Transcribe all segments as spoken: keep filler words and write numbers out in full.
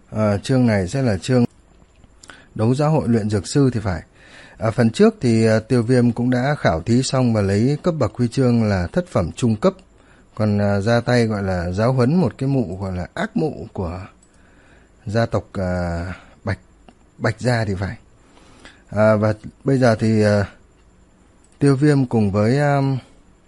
À, chương này sẽ là chương đấu giá hội luyện dược sư thì phải. À, phần trước thì uh, Tiêu Viêm cũng đã khảo thí xong và lấy cấp bậc huy chương là thất phẩm trung cấp, còn uh, ra tay gọi là giáo huấn một cái mụ gọi là ác mụ của gia tộc uh, Bạch Bạch Gia thì phải. À, và bây giờ thì uh, Tiêu Viêm cùng với um,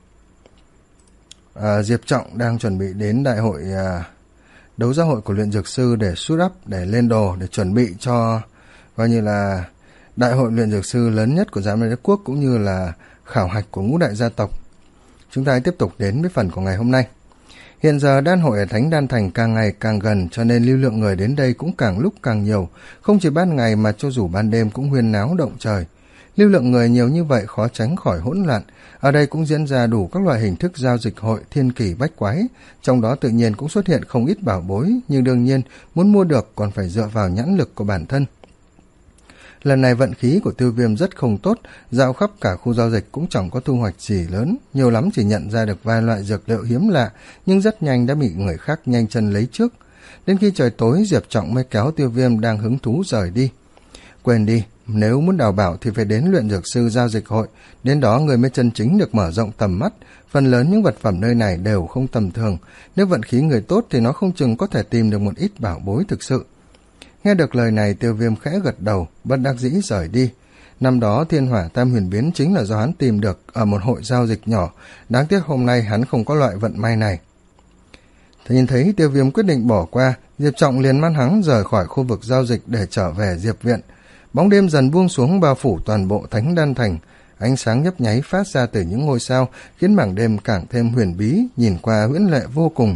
uh, Diệp Trọng đang chuẩn bị đến đại hội uh, đấu giá hội của luyện dược sư để suit up, để lên đồ, để chuẩn bị cho coi như là đại hội luyện dược sư lớn nhất của Giám Đế Quốc, cũng như là khảo hạch của ngũ đại gia tộc. Chúng ta hãy tiếp tục đến với phần của ngày hôm nay. Hiện giờ đan hội ở Thánh Đan Thành càng ngày càng gần, cho nên lưu lượng người đến đây cũng càng lúc càng nhiều. Không chỉ ban ngày mà cho dù ban đêm cũng huyên náo động trời. Lưu lượng người nhiều như vậy khó tránh khỏi hỗn loạn. Ở đây cũng diễn ra đủ các loại hình thức giao dịch hội thiên kỳ bách quái. Trong đó tự nhiên cũng xuất hiện không ít bảo bối, nhưng đương nhiên muốn mua được còn phải dựa vào nhãn lực của bản thân. Lần này vận khí của Tiêu Viêm rất không tốt, dạo khắp cả khu giao dịch cũng chẳng có thu hoạch gì lớn, nhiều lắm chỉ nhận ra được vài loại dược liệu hiếm lạ, nhưng rất nhanh đã bị người khác nhanh chân lấy trước. Đến khi trời tối, Diệp Trọng mới kéo Tiêu Viêm đang hứng thú rời đi. Quên đi, nếu muốn đào bảo thì phải đến luyện dược sư giao dịch hội, đến đó người mới chân chính được mở rộng tầm mắt. Phần lớn những vật phẩm nơi này đều không tầm thường, nếu vận khí người tốt thì nó không chừng có thể tìm được một ít bảo bối thực sự. Nghe được lời này, Tiêu Viêm khẽ gật đầu, bất đắc dĩ rời đi. Năm đó thiên hỏa tam huyền biến chính là do hắn tìm được ở một hội giao dịch nhỏ, đáng tiếc hôm nay hắn không có loại vận may này. Thì nhìn thấy Tiêu Viêm quyết định bỏ qua, Diệp Trọng liền mang hắn rời khỏi khu vực giao dịch để trở về Diệp viện. Bóng đêm dần buông xuống bao phủ toàn bộ Thánh Đan Thành, ánh sáng nhấp nháy phát ra từ những ngôi sao khiến mảng đêm càng thêm huyền bí, nhìn qua huyễn lệ vô cùng.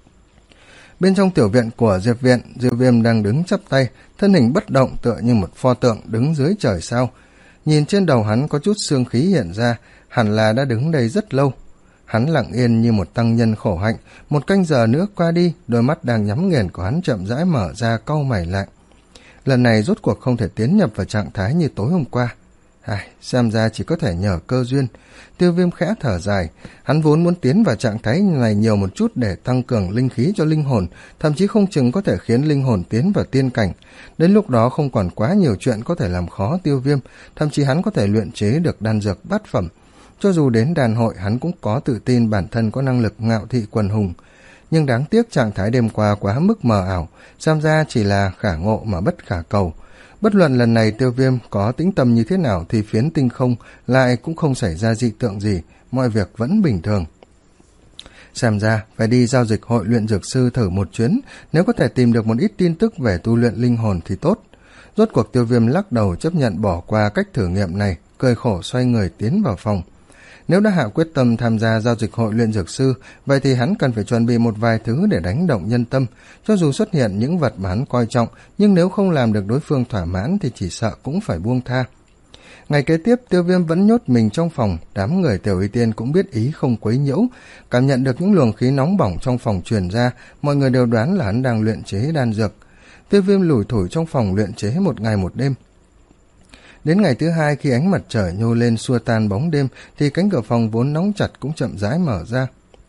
Bên trong tiểu viện của Diệp viện, Diệp Viêm đang đứng chắp tay, thân hình bất động tựa như một pho tượng đứng dưới trời sao. Nhìn trên đầu hắn có chút xương khí hiện ra, hẳn là đã đứng đây rất lâu. Hắn lặng yên như một tăng nhân khổ hạnh, một canh giờ nữa qua đi, đôi mắt đang nhắm nghiền của hắn chậm rãi mở ra, cau mày lại. Lần này rốt cuộc không thể tiến nhập vào trạng thái như tối hôm qua. Ai, xem ra chỉ có thể nhờ cơ duyên. Tiêu Viêm khẽ thở dài, hắn vốn muốn tiến vào trạng thái này nhiều một chút để tăng cường linh khí cho linh hồn, thậm chí không chừng có thể khiến linh hồn tiến vào tiên cảnh. Đến lúc đó không còn quá nhiều chuyện có thể làm khó Tiêu Viêm, thậm chí hắn có thể luyện chế được đan dược bát phẩm. Cho dù đến đàn hội, hắn cũng có tự tin bản thân có năng lực ngạo thị quần hùng. Nhưng đáng tiếc trạng thái đêm qua quá mức mờ ảo, xem ra chỉ là khả ngộ mà bất khả cầu. Bất luận lần này Tiêu Viêm có tĩnh tâm như thế nào thì phiến tinh không lại cũng không xảy ra dị tượng gì, mọi việc vẫn bình thường. Xem ra phải đi giao dịch hội luyện dược sư thử một chuyến, nếu có thể tìm được một ít tin tức về tu luyện linh hồn thì tốt. Rốt cuộc Tiêu Viêm lắc đầu chấp nhận bỏ qua cách thử nghiệm này, cười khổ xoay người tiến vào phòng. Nếu đã hạ quyết tâm tham gia giao dịch hội luyện dược sư, vậy thì hắn cần phải chuẩn bị một vài thứ để đánh động nhân tâm. Cho dù xuất hiện những vật mà hắn coi trọng, nhưng nếu không làm được đối phương thỏa mãn thì chỉ sợ cũng phải buông tha. Ngày kế tiếp, Tiêu Viêm vẫn nhốt mình trong phòng, đám người Tiểu Y Tiên cũng biết ý không quấy nhiễu. Cảm nhận được những luồng khí nóng bỏng trong phòng truyền ra, mọi người đều đoán là hắn đang luyện chế đan dược. Tiêu Viêm lủi thủi trong phòng luyện chế một ngày một đêm. Đến ngày thứ hai, khi ánh mặt trời nhô lên xua tan bóng đêm, thì cánh cửa phòng vốn đóng chặt cũng chậm rãi mở ra.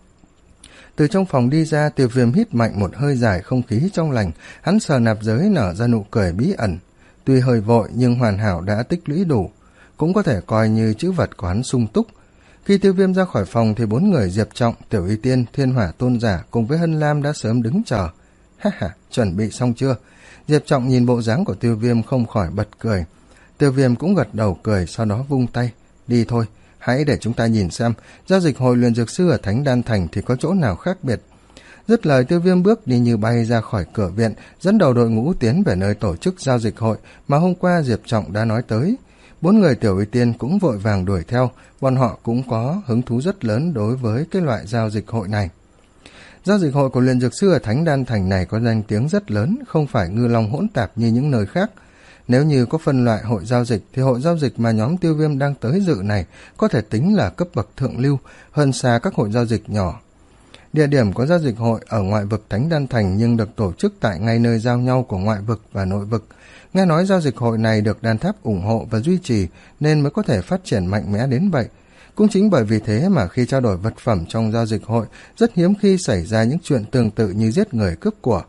Từ trong phòng đi ra, Tiêu Viêm hít mạnh một hơi dài không khí trong lành, hắn sờ nạp giới nở ra nụ cười bí ẩn. Tuy hơi vội nhưng hoàn hảo đã tích lũy đủ, cũng có thể coi như chữ vật của hắn sung túc. Khi Tiêu Viêm ra khỏi phòng thì bốn người Diệp Trọng, Tiểu Y Tiên, Thiên Hỏa Tôn Giả cùng với Hân Lam đã sớm đứng chờ. Ha ha, chuẩn bị xong chưa? Diệp Trọng nhìn bộ dáng của Tiêu Viêm không khỏi bật cười. Tiêu Viêm cũng gật đầu cười, sau đó vung tay. Đi thôi, hãy để chúng ta nhìn xem giao dịch hội luyện dược sư ở Thánh Đan Thành thì có chỗ nào khác biệt. Dứt lời, Tiêu Viêm bước đi như bay ra khỏi cửa viện, dẫn đầu đội ngũ tiến về nơi tổ chức giao dịch hội mà hôm qua Diệp Trọng đã nói tới. Bốn người Tiểu Y Tiên cũng vội vàng đuổi theo, bọn họ cũng có hứng thú rất lớn đối với cái loại giao dịch hội này. Giao dịch hội của luyện dược sư ở Thánh Đan Thành này có danh tiếng rất lớn, không phải ngư long hỗn tạp như những nơi khác. Nếu như có phân loại hội giao dịch thì hội giao dịch mà nhóm Tiêu Viêm đang tới dự này có thể tính là cấp bậc thượng lưu, hơn xa các hội giao dịch nhỏ. Địa điểm có giao dịch hội ở ngoại vực Thánh Đan Thành nhưng được tổ chức tại ngay nơi giao nhau của ngoại vực và nội vực. Nghe nói giao dịch hội này được Đan Tháp ủng hộ và duy trì nên mới có thể phát triển mạnh mẽ đến vậy. Cũng chính bởi vì thế mà khi trao đổi vật phẩm trong giao dịch hội rất hiếm khi xảy ra những chuyện tương tự như giết người cướp của.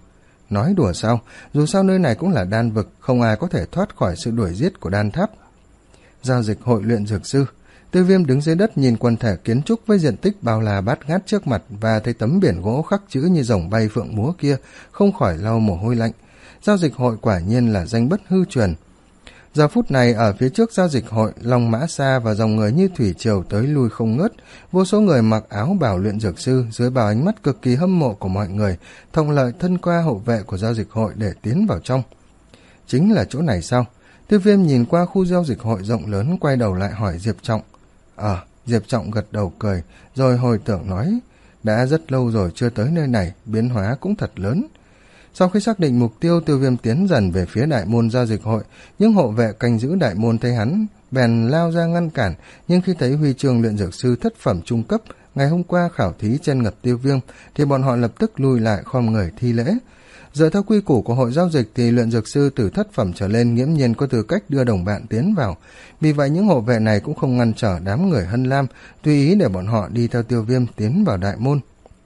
nói đùa sao, dù sao nơi này cũng là đan vực, không ai có thể thoát khỏi sự đuổi giết của đan tháp. Giao dịch hội luyện dược sư. Tiêu Viêm đứng dưới đất nhìn quần thể kiến trúc với diện tích bao la bát ngát trước mặt và thấy tấm biển gỗ khắc chữ như rồng bay phượng múa kia, không khỏi lau mồ hôi lạnh. Giao dịch hội quả nhiên là danh bất hư truyền. Giờ phút này ở phía trước giao dịch hội, Long Mã Sa và dòng người như thủy triều tới lui không ngớt, vô số người mặc áo bào luyện dược sư dưới bao ánh mắt cực kỳ hâm mộ của mọi người, thông lợi thân qua hộ vệ của giao dịch hội để tiến vào trong. Chính là chỗ này sao? Tiêu Viêm nhìn qua khu giao dịch hội rộng lớn, quay đầu lại hỏi Diệp Trọng. Ờ, à, Diệp Trọng gật đầu cười, rồi hồi tưởng nói, đã rất lâu rồi chưa tới nơi này, biến hóa cũng thật lớn. Sau khi xác định mục tiêu, Tiêu Viêm tiến dần về phía đại môn giao dịch hội, những hộ vệ canh giữ đại môn thấy hắn, bèn lao ra ngăn cản, nhưng khi thấy huy chương luyện dược sư thất phẩm trung cấp ngày hôm qua khảo thí trên ngập Tiêu Viêm, thì bọn họ lập tức lùi lại khom người thi lễ. Dựa theo quy củ của hội giao dịch thì luyện dược sư từ thất phẩm trở lên nghiễm nhiên có tư cách đưa đồng bạn tiến vào. Vì vậy những hộ vệ này cũng không ngăn trở đám người Hân Lam, tùy ý để bọn họ đi theo Tiêu Viêm tiến vào đại môn.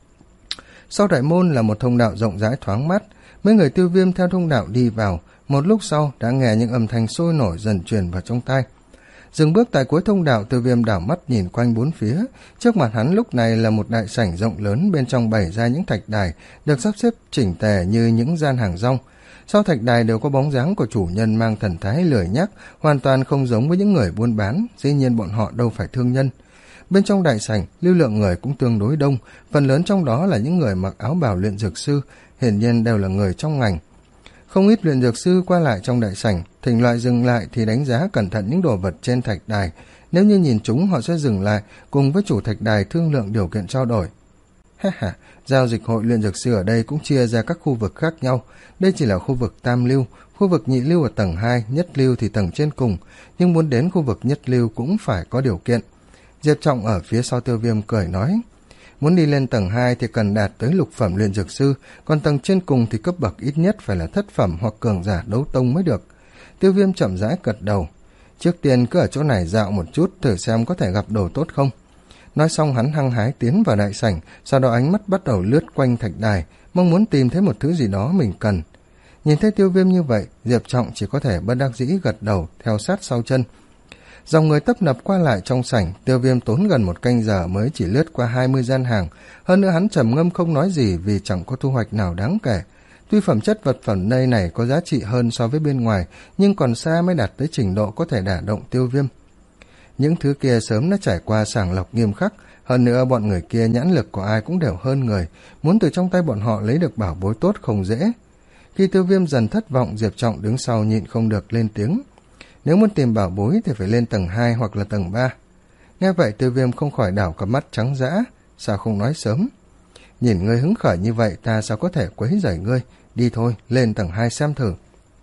Sau đại môn là một thông đạo rộng rãi thoáng mát, mấy người Tiêu Viêm theo thông đạo đi vào, một lúc sau đã nghe những âm thanh sôi nổi dần truyền vào trong tai. Dừng bước tại cuối thông đạo, Tiêu Viêm đảo mắt nhìn quanh bốn phía. Trước mặt hắn lúc này là một đại sảnh rộng lớn, bên trong bày ra những thạch đài được sắp xếp chỉnh tề như những gian hàng rong. Sau thạch đài đều có bóng dáng của chủ nhân mang thần thái lười nhác, hoàn toàn không giống với những người buôn bán, dĩ nhiên bọn họ đâu phải thương nhân. Bên trong đại sảnh, lưu lượng người cũng tương đối đông, phần lớn trong đó là những người mặc áo bào luyện dược sư, hiển nhiên đều là người trong ngành. Không ít luyện dược sư qua lại trong đại sảnh, thỉnh loại dừng lại thì đánh giá cẩn thận những đồ vật trên thạch đài. Nếu như nhìn chúng, họ sẽ dừng lại, cùng với chủ thạch đài thương lượng điều kiện trao đổi. Ha ha, giao dịch hội luyện dược sư ở đây cũng chia ra các khu vực khác nhau. Đây chỉ là khu vực tam lưu, khu vực nhị lưu ở tầng hai, nhất lưu thì tầng trên cùng, nhưng muốn đến khu vực nhất lưu cũng phải có điều kiện. Diệp Trọng ở phía sau Tiêu Viêm cười nói, muốn đi lên tầng hai thì cần đạt tới lục phẩm luyện dược sư, còn tầng trên cùng thì cấp bậc ít nhất phải là thất phẩm hoặc cường giả đấu tông mới được. Tiêu Viêm chậm rãi gật đầu, trước tiên cứ ở chỗ này dạo một chút, thử xem có thể gặp đồ tốt không. Nói xong hắn hăng hái tiến vào đại sảnh, sau đó ánh mắt bắt đầu lướt quanh thạch đài, mong muốn tìm thấy một thứ gì đó mình cần. Nhìn thấy Tiêu Viêm như vậy, Diệp Trọng chỉ có thể bất đắc dĩ gật đầu theo sát sau chân. Dòng người tấp nập qua lại trong sảnh, Tiêu Viêm tốn gần một canh giờ mới chỉ lướt qua hai mươi gian hàng, hơn nữa hắn trầm ngâm không nói gì vì chẳng có thu hoạch nào đáng kể. Tuy phẩm chất vật phẩm nơi này có giá trị hơn so với bên ngoài, nhưng còn xa mới đạt tới trình độ có thể đả động Tiêu Viêm. Những thứ kia sớm đã trải qua sàng lọc nghiêm khắc, hơn nữa bọn người kia nhãn lực của ai cũng đều hơn người, muốn từ trong tay bọn họ lấy được bảo bối tốt không dễ. Khi Tiêu Viêm dần thất vọng, Diệp Trọng đứng sau nhịn không được lên tiếng. Nếu muốn tìm bảo bối thì phải lên tầng hai hoặc là tầng ba. Nghe vậy Tiêu Viêm không khỏi đảo cặp mắt trắng dã, sao không nói sớm. Nhìn ngươi hứng khởi như vậy ta sao có thể quấy rầy ngươi, đi thôi, lên tầng hai xem thử.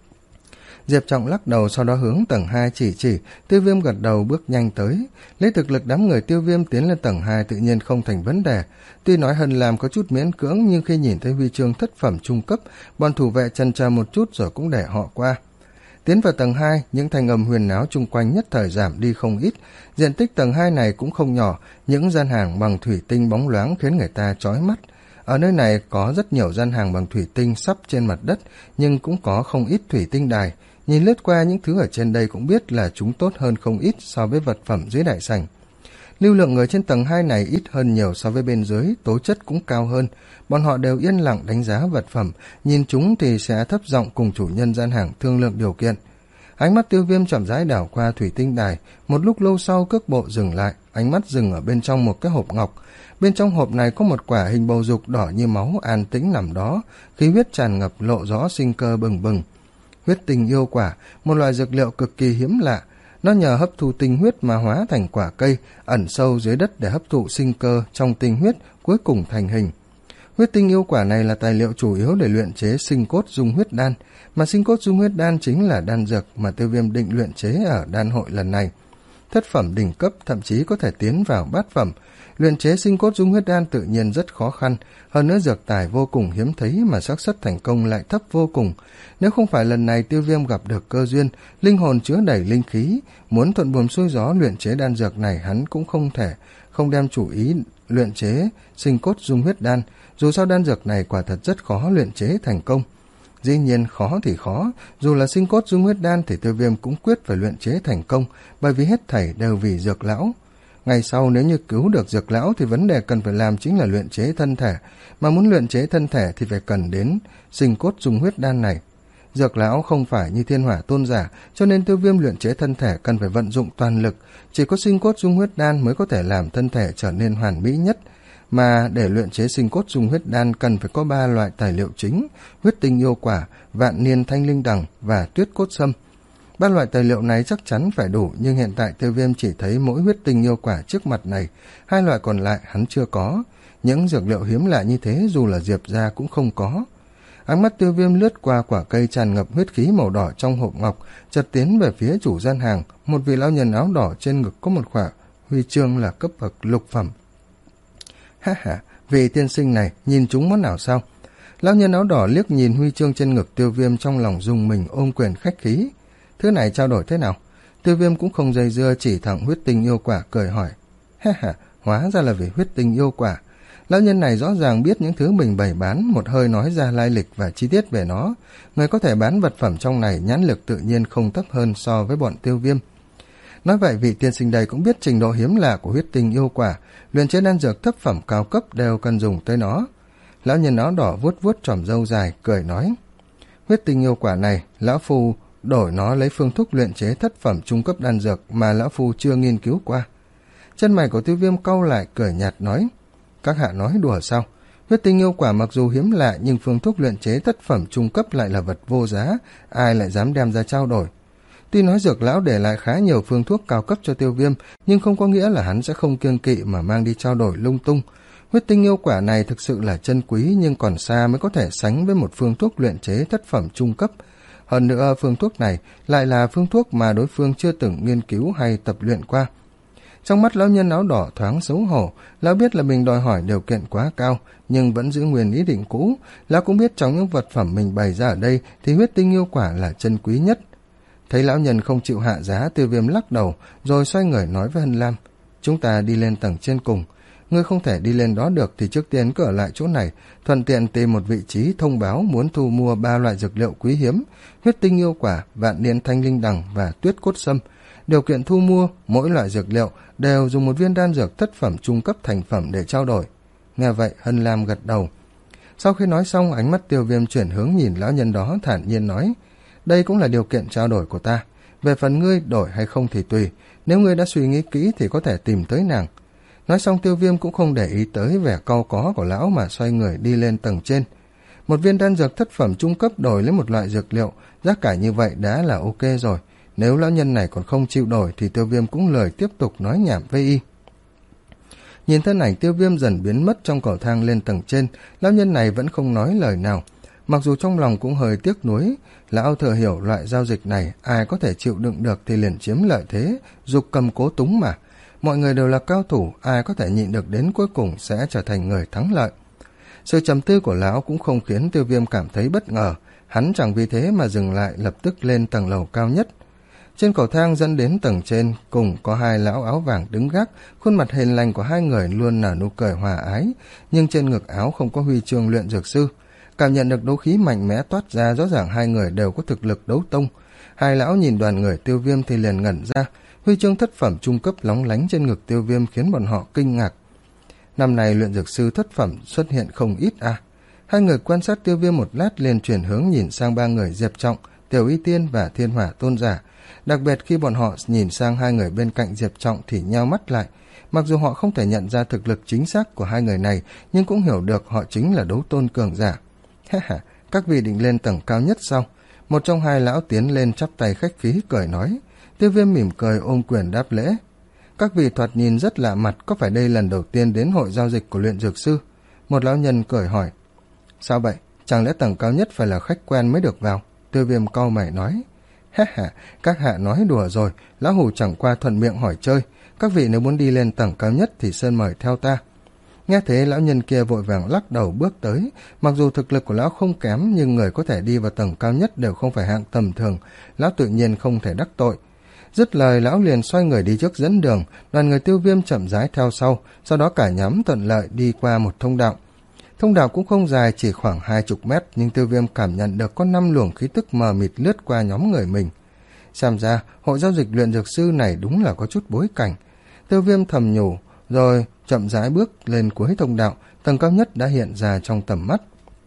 Diệp Trọng lắc đầu, sau đó hướng tầng hai chỉ chỉ, Tiêu Viêm gật đầu bước nhanh tới. Lấy thực lực đám người Tiêu Viêm tiến lên tầng hai tự nhiên không thành vấn đề. Tuy nói Hân Lam có chút miễn cưỡng, nhưng khi nhìn thấy huy chương thất phẩm trung cấp, bọn thủ vệ chần chờ một chút rồi cũng để họ qua. Tiến vào tầng hai, những thanh âm huyền náo chung quanh nhất thời giảm đi không ít. Diện tích tầng hai này cũng không nhỏ, những gian hàng bằng thủy tinh bóng loáng khiến người ta chói mắt. Ở nơi này có rất nhiều gian hàng bằng thủy tinh sắp trên mặt đất, nhưng cũng có không ít thủy tinh đài. Nhìn lướt qua những thứ ở trên đây cũng biết là chúng tốt hơn không ít so với vật phẩm dưới đại sảnh. Lưu lượng người trên tầng hai này ít hơn nhiều so với bên dưới, tố chất cũng cao hơn. Bọn họ đều yên lặng đánh giá vật phẩm, nhìn chúng thì sẽ thấp giọng cùng chủ nhân gian hàng thương lượng điều kiện. Ánh mắt Tiêu Viêm chậm rãi đảo qua thủy tinh đài, một lúc lâu sau cước bộ dừng lại, ánh mắt dừng ở bên trong một cái hộp ngọc. Bên trong hộp này có một quả hình bầu dục đỏ như máu an tĩnh nằm đó, khí huyết tràn ngập lộ rõ sinh cơ bừng bừng. Huyết tinh yêu quả, một loại dược liệu cực kỳ hiếm lạ. Nó nhờ hấp thu tinh huyết mà hóa thành quả cây, ẩn sâu dưới đất để hấp thụ sinh cơ trong tinh huyết, cuối cùng thành hình. Huyết tinh yêu quả này là tài liệu chủ yếu để luyện chế sinh cốt dung huyết đan, mà sinh cốt dung huyết đan chính là đan dược mà Tiêu Viêm định luyện chế ở đan hội lần này. Thất phẩm đỉnh cấp thậm chí có thể tiến vào bát phẩm. Luyện chế sinh cốt dung huyết đan tự nhiên rất khó khăn, hơn nữa dược tài vô cùng hiếm thấy mà xác suất thành công lại thấp vô cùng. Nếu không phải lần này Tiêu Viêm gặp được cơ duyên, linh hồn chứa đầy linh khí, muốn thuận buồm xuôi gió luyện chế đan dược này hắn cũng không thể không đem chủ ý luyện chế sinh cốt dung huyết đan, dù sao đan dược này quả thật rất khó luyện chế thành công. Dĩ nhiên khó thì khó, dù là sinh cốt dung huyết đan thì Tiêu Viêm cũng quyết phải luyện chế thành công, bởi vì hết thảy đều vì Dược lão. Ngày sau nếu như cứu được Dược lão thì vấn đề cần phải làm chính là luyện chế thân thể, mà muốn luyện chế thân thể thì phải cần đến sinh cốt dung huyết đan này. Dược lão không phải như Thiên Hỏa tôn giả, cho nên Tiêu Viêm luyện chế thân thể cần phải vận dụng toàn lực, chỉ có sinh cốt dung huyết đan mới có thể làm thân thể trở nên hoàn mỹ nhất. Mà để luyện chế sinh cốt dung huyết đan cần phải có ba loại tài liệu chính: huyết tinh yêu quả, vạn niên thanh linh đằng và tuyết cốt sâm. Ba loại tài liệu này chắc chắn phải đủ, nhưng hiện tại Tiêu Viêm chỉ thấy mỗi huyết tinh yêu quả trước mặt này, hai loại còn lại hắn chưa có. Những dược liệu hiếm lạ như thế dù là Diệp gia cũng không có. Ánh mắt Tiêu Viêm lướt qua quả cây tràn ngập huyết khí màu đỏ trong hộp ngọc, chợt tiến về phía chủ gian hàng. Một vị lão nhân áo đỏ trên ngực có một khỏa huy chương là cấp bậc lục phẩm. Ha ha, vị tiên sinh này nhìn chúng món nào sao? Lão nhân áo đỏ liếc nhìn huy chương trên ngực Tiêu Viêm, trong lòng rùng mình ôm quyền khách khí. Thứ này trao đổi thế nào? Tiêu Viêm cũng không dây dưa, chỉ thẳng huyết tinh yêu quả cười hỏi. Ha ha, hóa ra là vì huyết tinh yêu quả. Lão nhân này rõ ràng biết những thứ mình bày bán, một hơi nói ra lai lịch và chi tiết về nó. Người có thể bán vật phẩm trong này nhãn lực tự nhiên không thấp hơn so với bọn Tiêu Viêm. Nói vậy vị tiên sinh đây cũng biết trình độ hiếm lạ của huyết tinh yêu quả, luyện chế đan dược thấp phẩm cao cấp đều cần dùng tới nó. Lão nhân áo đỏ vuốt vuốt tròm râu dài, cười nói. Huyết tinh yêu quả này, lão phu đổi nó lấy phương thuốc luyện chế thất phẩm trung cấp đan dược mà lão phu chưa nghiên cứu qua. Chân mày của Tiêu Viêm cau lại, cười nhạt nói. Các hạ nói đùa sao? Huyết tinh yêu quả mặc dù hiếm lạ nhưng phương thuốc luyện chế thất phẩm trung cấp lại là vật vô giá, ai lại dám đem ra trao đổi? Tuy nói Dược lão để lại khá nhiều phương thuốc cao cấp cho Tiêu Viêm, nhưng không có nghĩa là hắn sẽ không kiêng kỵ mà mang đi trao đổi lung tung. Huyết tinh yêu quả này thực sự là chân quý, nhưng còn xa mới có thể sánh với một phương thuốc luyện chế thất phẩm trung cấp. Hơn nữa phương thuốc này lại là phương thuốc mà đối phương chưa từng nghiên cứu hay tập luyện qua. Trong mắt lão nhân áo đỏ thoáng xấu hổ, lão biết là mình đòi hỏi điều kiện quá cao, nhưng vẫn giữ nguyên ý định cũ. Lão cũng biết trong những vật phẩm mình bày ra ở đây thì huyết tinh yêu quả là chân quý nhất. Thấy lão nhân không chịu hạ giá, Tiêu Viêm lắc đầu, rồi xoay người nói với Hân Lam. Chúng ta đi lên tầng trên cùng. Ngươi không thể đi lên đó được thì trước tiên cứ ở lại chỗ này, thuận tiện tìm một vị trí thông báo muốn thu mua ba loại dược liệu quý hiếm: huyết tinh yêu quả, vạn niên thanh linh đằng và tuyết cốt sâm. Điều kiện thu mua mỗi loại dược liệu đều dùng một viên đan dược thất phẩm trung cấp thành phẩm để trao đổi. Nghe vậy Hân Lam gật đầu. Sau khi nói xong, ánh mắt Tiêu Viêm chuyển hướng nhìn lão nhân đó, thản nhiên nói. Đây cũng là điều kiện trao đổi của ta. Về phần ngươi đổi hay không thì tùy, nếu ngươi đã suy nghĩ kỹ thì có thể tìm tới nàng. Nói xong Tiêu Viêm cũng không để ý tới vẻ cau có của lão mà xoay người đi lên tầng trên. Một viên đan dược thất phẩm trung cấp đổi lấy một loại dược liệu, giá cả như vậy đã là ok rồi. Nếu lão nhân này còn không chịu đổi thì Tiêu Viêm cũng lười tiếp tục nói nhảm với y. Nhìn thân ảnh Tiêu Viêm dần biến mất trong cầu thang lên tầng trên, lão nhân này vẫn không nói lời nào. Mặc dù trong lòng cũng hơi tiếc nuối, lão thừa hiểu loại giao dịch này ai có thể chịu đựng được thì liền chiếm lợi thế, dục cầm cố túng mà. Mọi người đều là cao thủ, ai có thể nhịn được đến cuối cùng sẽ trở thành người thắng lợi. Sự trầm tư của lão cũng không khiến Tiêu Viêm cảm thấy bất ngờ, hắn chẳng vì thế mà dừng lại, lập tức lên tầng lầu cao nhất. Trên cầu thang dẫn đến tầng trên cùng có hai lão áo vàng đứng gác, khuôn mặt hiền lành của hai người luôn nở nụ cười hòa ái, nhưng trên ngực áo không có huy chương luyện dược sư. Cảm nhận được đấu khí mạnh mẽ toát ra, rõ ràng hai người đều có thực lực đấu tông. Hai lão nhìn đoàn người Tiêu Viêm thì liền ngẩn ra, huy chương thất phẩm trung cấp lóng lánh trên ngực Tiêu Viêm khiến bọn họ kinh ngạc. Năm nay luyện dược sư thất phẩm xuất hiện không ít à. Hai người quan sát Tiêu Viêm một lát liền chuyển hướng nhìn sang ba người Diệp Trọng, Tiểu Y Tiên và Thiên Hỏa tôn giả. Đặc biệt khi bọn họ nhìn sang hai người bên cạnh Diệp Trọng thì nheo mắt lại. Mặc dù họ không thể nhận ra thực lực chính xác của hai người này, nhưng cũng hiểu được họ chính là đấu tôn cường giả. Ha ha, các vị định lên tầng cao nhất sao? Một trong hai lão tiến lên chắp tay khách khí cười nói. Tiêu Viêm mỉm cười ôm quyền đáp lễ. Các vị thoạt nhìn rất lạ mặt, có phải đây lần đầu tiên đến hội giao dịch của luyện dược sư? Một lão nhân cười hỏi. Sao vậy? Chẳng lẽ tầng cao nhất phải là khách quen mới được vào? Tiêu Viêm cau mày nói. Ha ha, các hạ nói đùa rồi, lão hủ chẳng qua thuận miệng hỏi chơi. Các vị nếu muốn đi lên tầng cao nhất thì sơn mời theo ta. Nghe thế lão nhân kia vội vàng lắc đầu bước tới. Mặc dù thực lực của lão không kém, nhưng người có thể đi vào tầng cao nhất đều không phải hạng tầm thường, lão tự nhiên không thể đắc tội. Dứt lời lão liền xoay người đi trước dẫn đường, đoàn người Tiêu Viêm chậm rãi theo sau, sau đó cả nhóm thuận lợi đi qua một thông đạo. Thông đạo cũng không dài, chỉ khoảng hai chục mét, nhưng Tiêu Viêm cảm nhận được có năm luồng khí tức mờ mịt lướt qua nhóm người mình. Xem ra, hội giao dịch luyện dược sư này đúng là có chút bối cảnh. Tiêu Viêm thầm nhủ, rồi chậm rãi bước lên cuối thông đạo, tầng cao nhất đã hiện ra trong tầm mắt.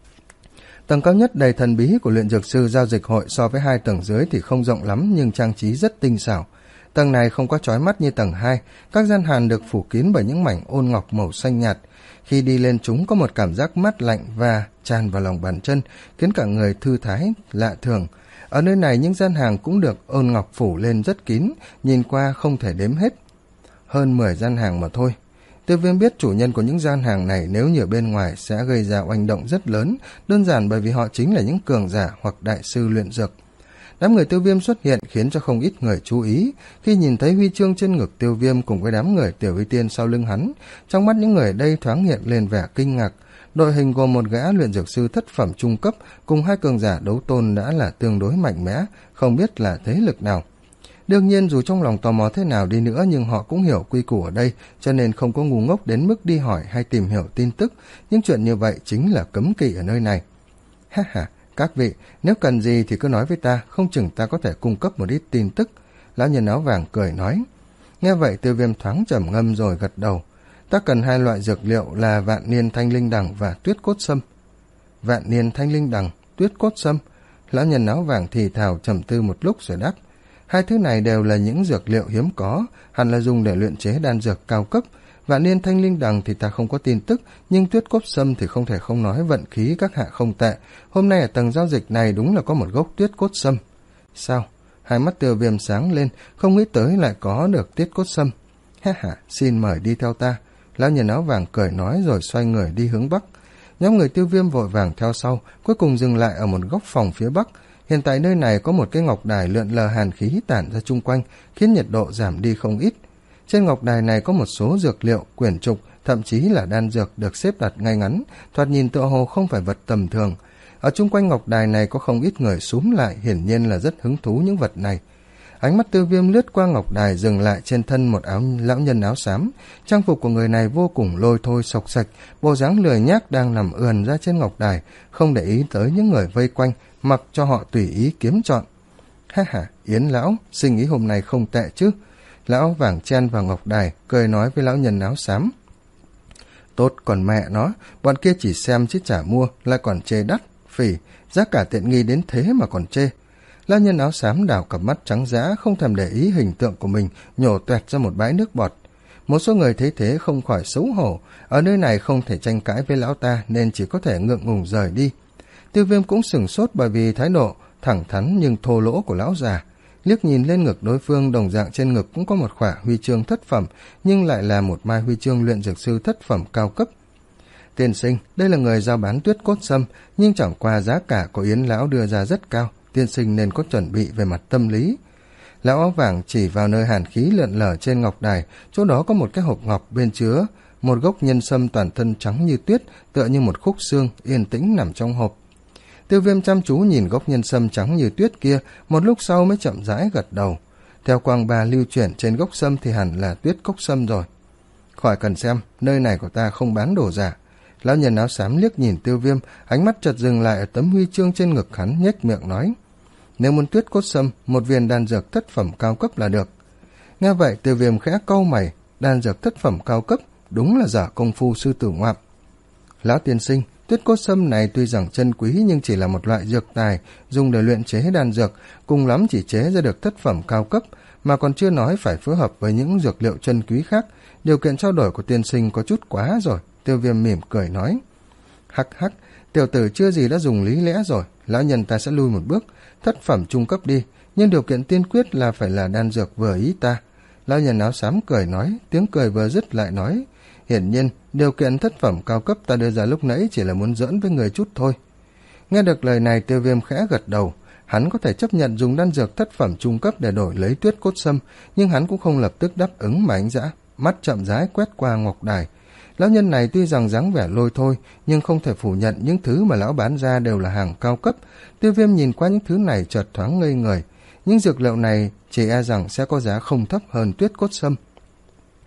Tầng cao nhất đầy thần bí của luyện dược sư giao dịch hội so với hai tầng dưới thì không rộng lắm nhưng trang trí rất tinh xảo. Tầng này không có chói mắt như tầng hai, các gian hàng được phủ kín bởi những mảnh ôn ngọc màu xanh nhạt. Khi đi lên chúng có một cảm giác mát lạnh và tràn vào lòng bàn chân, khiến cả người thư thái, lạ thường. Ở nơi này những gian hàng cũng được ôn ngọc phủ lên rất kín, nhìn qua không thể đếm hết. Hơn mười gian hàng mà thôi. Tiêu Viêm biết chủ nhân của những gian hàng này nếu như ở bên ngoài sẽ gây ra oanh động rất lớn, đơn giản bởi vì họ chính là những cường giả hoặc đại sư luyện dược. Đám người Tiêu Viêm xuất hiện khiến cho không ít người chú ý. Khi nhìn thấy huy chương trên ngực Tiêu Viêm cùng với đám người Tiểu Y Tiên sau lưng hắn, trong mắt những người ở đây thoáng hiện lên vẻ kinh ngạc. Đội hình gồm một gã luyện dược sư thất phẩm trung cấp cùng hai cường giả đấu tôn đã là tương đối mạnh mẽ, không biết là thế lực nào. Đương nhiên dù trong lòng tò mò thế nào đi nữa nhưng họ cũng hiểu quy củ ở đây, cho nên không có ngu ngốc đến mức đi hỏi hay tìm hiểu tin tức, những chuyện như vậy chính là cấm kỵ ở nơi này. Ha ha, các vị, nếu cần gì thì cứ nói với ta, không chừng ta có thể cung cấp một ít tin tức. Lão nhân áo vàng cười nói. Nghe vậy Tiêu Viêm thoáng trầm ngâm rồi gật đầu. Ta cần hai loại dược liệu là vạn niên thanh linh đằng và tuyết cốt sâm. Vạn niên thanh linh đằng, tuyết cốt sâm. Lão nhân áo vàng thì thào trầm tư một lúc rồi đáp. Hai thứ này đều là những dược liệu hiếm có, hẳn là dùng để luyện chế đan dược cao cấp. Vạn niên thanh linh đằng thì ta không có tin tức, nhưng tuyết cốt sâm thì không thể không nói vận khí các hạ không tệ. Hôm nay ở tầng giao dịch này đúng là có một gốc tuyết cốt sâm. Sao? Hai mắt Tiêu Viêm sáng lên, không nghĩ tới lại có được tuyết cốt sâm. Ha ha, xin mời đi theo ta. Lão nhân áo vàng cười nói rồi xoay người đi hướng bắc. Nhóm người Tiêu Viêm vội vàng theo sau, cuối cùng dừng lại ở một góc phòng phía bắc. Hiện tại nơi này có một cái ngọc đài lượn lờ hàn khí tản ra chung quanh, khiến nhiệt độ giảm đi không ít. Trên ngọc đài này có một số dược liệu, quyển trục, thậm chí là đan dược được xếp đặt ngay ngắn, thoạt nhìn tựa hồ không phải vật tầm thường. Ở chung quanh ngọc đài này có không ít người xúm lại, hiển nhiên là rất hứng thú những vật này. Ánh mắt Tiêu Viêm lướt qua ngọc đài dừng lại trên thân một áo lão nhân áo xám. Trang phục của người này vô cùng lôi thôi sộc sạch, bộ dáng lười nhác đang nằm ườn ra trên ngọc đài, không để ý tới những người vây quanh, mặc cho họ tùy ý kiếm chọn. Ha ha, Yến lão, sinh ý hôm nay không tệ chứ. Lão vàng chen vào ngọc đài, cười nói với lão nhân áo xám. Tốt còn mẹ nó, bọn kia chỉ xem chứ chả mua, lại còn chê đắt, phỉ, giá cả tiện nghi đến thế mà còn chê. Lão nhân áo xám đảo cặp mắt trắng dã, không thèm để ý hình tượng của mình, nhổ toẹt ra một bãi nước bọt. Một số người thấy thế không khỏi xấu hổ, ở nơi này không thể tranh cãi với lão ta nên chỉ có thể ngượng ngùng rời đi. Tiêu Viêm cũng sửng sốt bởi vì thái độ thẳng thắn nhưng thô lỗ của lão già. Liếc nhìn lên ngực đối phương, đồng dạng trên ngực cũng có một khỏa huy chương thất phẩm, nhưng lại là một mai huy chương luyện dược sư thất phẩm cao cấp. Tiên sinh, đây là người giao bán tuyết cốt sâm, nhưng chẳng qua giá cả của Yến lão đưa ra rất cao, tiên sinh nên có chuẩn bị về mặt tâm lý. Lão áo vàng chỉ vào nơi hàn khí lượn lờ trên ngọc đài, chỗ đó có một cái hộp ngọc bên chứa một gốc nhân sâm toàn thân trắng như tuyết, tựa như một khúc xương yên tĩnh nằm trong hộp. Tiêu Viêm chăm chú nhìn gốc nhân sâm trắng như tuyết kia, một lúc sau mới chậm rãi gật đầu. Theo quang bà lưu chuyển trên gốc sâm thì hẳn là tuyết cốc sâm rồi. Khỏi cần xem, nơi này của ta không bán đồ giả. Lão nhân áo xám liếc nhìn Tiêu Viêm, ánh mắt chợt dừng lại ở tấm huy chương trên ngực hắn, nhếch miệng nói. Nếu muốn tuyết cốt sâm, một viên đan dược thất phẩm cao cấp là được. Nghe vậy Tiêu Viêm khẽ cau mày, đan dược thất phẩm cao cấp, đúng là giả công phu sư tử ngoạm. Lão tiên sinh, tuyết cốt sâm này tuy rằng chân quý nhưng chỉ là một loại dược tài dùng để luyện chế đan dược, cùng lắm chỉ chế ra được thất phẩm cao cấp, mà còn chưa nói phải phối hợp với những dược liệu chân quý khác. Điều kiện trao đổi của tiên sinh có chút quá rồi. Tiêu Viêm mỉm cười nói. Hắc hắc, tiểu tử chưa gì đã dùng lý lẽ rồi, lão nhân ta sẽ lui một bước, thất phẩm trung cấp đi, nhưng điều kiện tiên quyết là phải là đan dược vừa ý ta. Lão nhân áo xám cười nói, tiếng cười vừa dứt lại nói. Hiển nhiên, điều kiện thất phẩm cao cấp ta đưa ra lúc nãy chỉ là muốn giỡn với người chút thôi. Nghe được lời này Tiêu Viêm khẽ gật đầu. Hắn có thể chấp nhận dùng đan dược thất phẩm trung cấp để đổi lấy tuyết cốt sâm, nhưng hắn cũng không lập tức đáp ứng mà ánh dã, mắt chậm rãi quét qua ngọc đài. Lão nhân này tuy rằng dáng vẻ lôi thôi, nhưng không thể phủ nhận những thứ mà lão bán ra đều là hàng cao cấp. Tiêu Viêm nhìn qua những thứ này chợt thoáng ngây người. Những dược liệu này chỉ e rằng sẽ có giá không thấp hơn tuyết cốt sâm.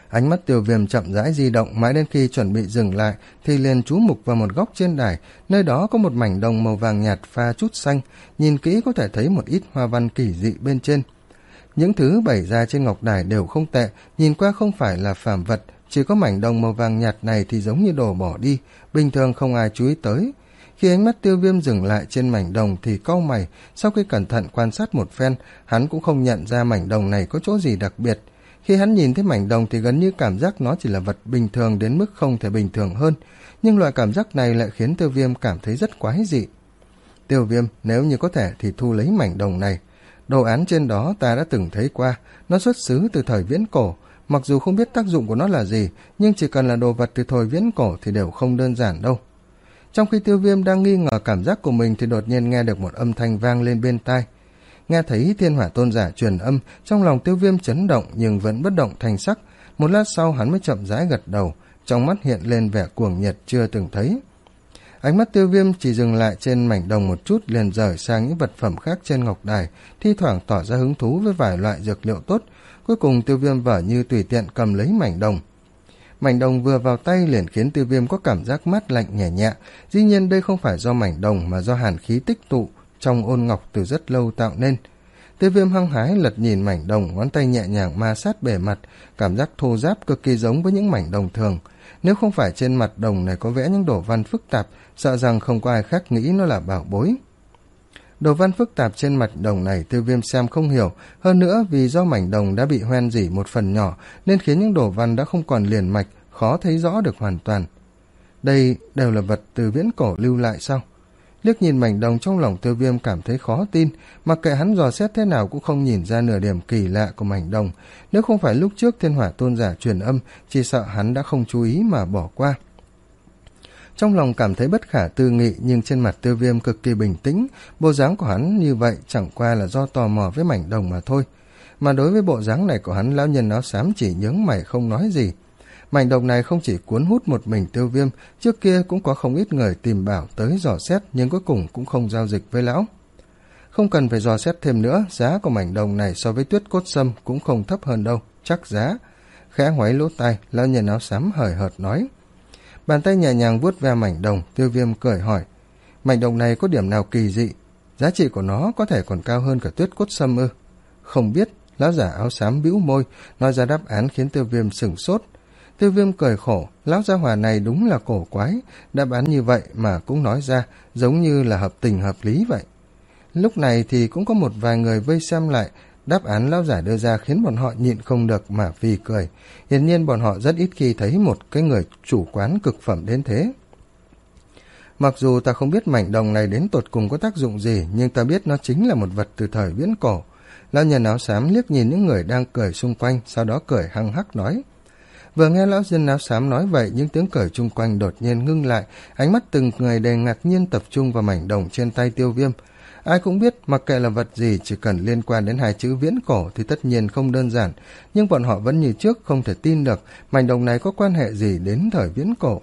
Ánh mắt Tiêu Viêm chậm rãi di động, mãi đến khi chuẩn bị dừng lại thì liền chú mục vào một góc trên đài, nơi đó có một mảnh đồng màu vàng nhạt pha chút xanh, nhìn kỹ có thể thấy một ít hoa văn kỳ dị bên trên. Những thứ bày ra trên ngọc đài đều không tệ, nhìn qua không phải là phàm vật, chỉ có mảnh đồng màu vàng nhạt này thì giống như đồ bỏ đi, bình thường không ai chú ý tới. Khi ánh mắt Tiêu Viêm dừng lại trên mảnh đồng thì cau mày, sau khi cẩn thận quan sát một phen, hắn cũng không nhận ra mảnh đồng này có chỗ gì đặc biệt. Khi hắn nhìn thấy mảnh đồng thì gần như cảm giác nó chỉ là vật bình thường đến mức không thể bình thường hơn, nhưng loại cảm giác này lại khiến Tiêu Viêm cảm thấy rất quái dị. Tiêu Viêm, nếu như có thể thì thu lấy mảnh đồng này. Đồ án trên đó ta đã từng thấy qua, nó xuất xứ từ thời viễn cổ, mặc dù không biết tác dụng của nó là gì, nhưng chỉ cần là đồ vật từ thời viễn cổ thì đều không đơn giản đâu. Trong khi Tiêu Viêm đang nghi ngờ cảm giác của mình thì đột nhiên nghe được một âm thanh vang lên bên tai. Nghe thấy Thiên Hỏa Tôn giả truyền âm, trong lòng Tiêu Viêm chấn động nhưng vẫn bất động thành sắc. Một lát sau hắn mới chậm rãi gật đầu, trong mắt hiện lên vẻ cuồng nhiệt chưa từng thấy. Ánh mắt Tiêu Viêm chỉ dừng lại trên mảnh đồng một chút, liền rời sang những vật phẩm khác trên ngọc đài, thi thoảng tỏ ra hứng thú với vài loại dược liệu tốt. Cuối cùng Tiêu Viêm vở như tùy tiện cầm lấy mảnh đồng. Mảnh đồng vừa vào tay liền khiến Tiêu Viêm có cảm giác mát lạnh nhẹ nhẹ. Dĩ nhiên đây không phải do mảnh đồng mà do hàn khí tích tụ trong ôn ngọc từ rất lâu tạo nên. Tiêu Viêm hăng hái lật nhìn mảnh đồng, ngón tay nhẹ nhàng ma sát bề mặt, cảm giác thô ráp cực kỳ giống với những mảnh đồng thường. Nếu không phải trên mặt đồng này có vẽ những đồ văn phức tạp, sợ rằng không có ai khác nghĩ nó là bảo bối. Đồ văn phức tạp trên mặt đồng này Tiêu Viêm xem không hiểu, hơn nữa vì do mảnh đồng đã bị hoen rỉ một phần nhỏ nên khiến những đồ văn đã không còn liền mạch, khó thấy rõ được hoàn toàn. Đây đều là vật từ viễn cổ lưu lại sao? Liếc nhìn mảnh đồng trong lòng Tiêu Viêm cảm thấy khó tin, mặc kệ hắn dò xét thế nào cũng không nhìn ra nửa điểm kỳ lạ của mảnh đồng. Nếu không phải lúc trước Thiên Hỏa Tôn giả truyền âm, chỉ sợ hắn đã không chú ý mà bỏ qua. Trong lòng cảm thấy bất khả tư nghị, nhưng trên mặt Tiêu Viêm cực kỳ bình tĩnh, bộ dáng của hắn như vậy chẳng qua là do tò mò với mảnh đồng mà thôi. Mà đối với bộ dáng này của hắn, lão nhân áo xám chỉ nhướng mày không nói gì. Mảnh đồng này không chỉ cuốn hút một mình Tiêu Viêm, trước kia cũng có không ít người tìm bảo tới dò xét, nhưng cuối cùng cũng không giao dịch với lão. Không cần phải dò xét thêm nữa, giá của mảnh đồng này so với tuyết cốt sâm cũng không thấp hơn đâu, chắc giá. Khẽ ngoáy lỗ tai, lão nhân áo xám hời hợt nói. Bàn tay nhẹ nhàng vuốt ve mảnh đồng, Tiêu Viêm cười hỏi, mảnh đồng này có điểm nào kỳ dị? Giá trị của nó có thể còn cao hơn cả tuyết cốt sâm ư? Không biết, lão giả áo xám bĩu môi, nói ra đáp án khiến Tiêu Viêm sửng sốt. Tiêu Viêm cười khổ, lão gia hỏa này đúng là cổ quái, đáp án như vậy mà cũng nói ra, giống như là hợp tình hợp lý vậy. Lúc này thì cũng có một vài người vây xem lại, đáp án lão giả đưa ra khiến bọn họ nhịn không được mà phì cười. Hiển nhiên bọn họ rất ít khi thấy một cái người chủ quán cực phẩm đến thế. Mặc dù ta không biết mảnh đồng này đến tột cùng có tác dụng gì, nhưng ta biết nó chính là một vật từ thời viễn cổ. Lão nhân áo xám liếc nhìn những người đang cười xung quanh, sau đó cười hăng hắc nói. Vừa nghe lão nhân áo xám nói vậy, những tiếng cười chung quanh đột nhiên ngưng lại, ánh mắt từng người đều ngạc nhiên tập trung vào mảnh đồng trên tay Tiêu Viêm. Ai cũng biết, mặc kệ là vật gì, chỉ cần liên quan đến hai chữ viễn cổ thì tất nhiên không đơn giản, nhưng bọn họ vẫn như trước không thể tin được mảnh đồng này có quan hệ gì đến thời viễn cổ.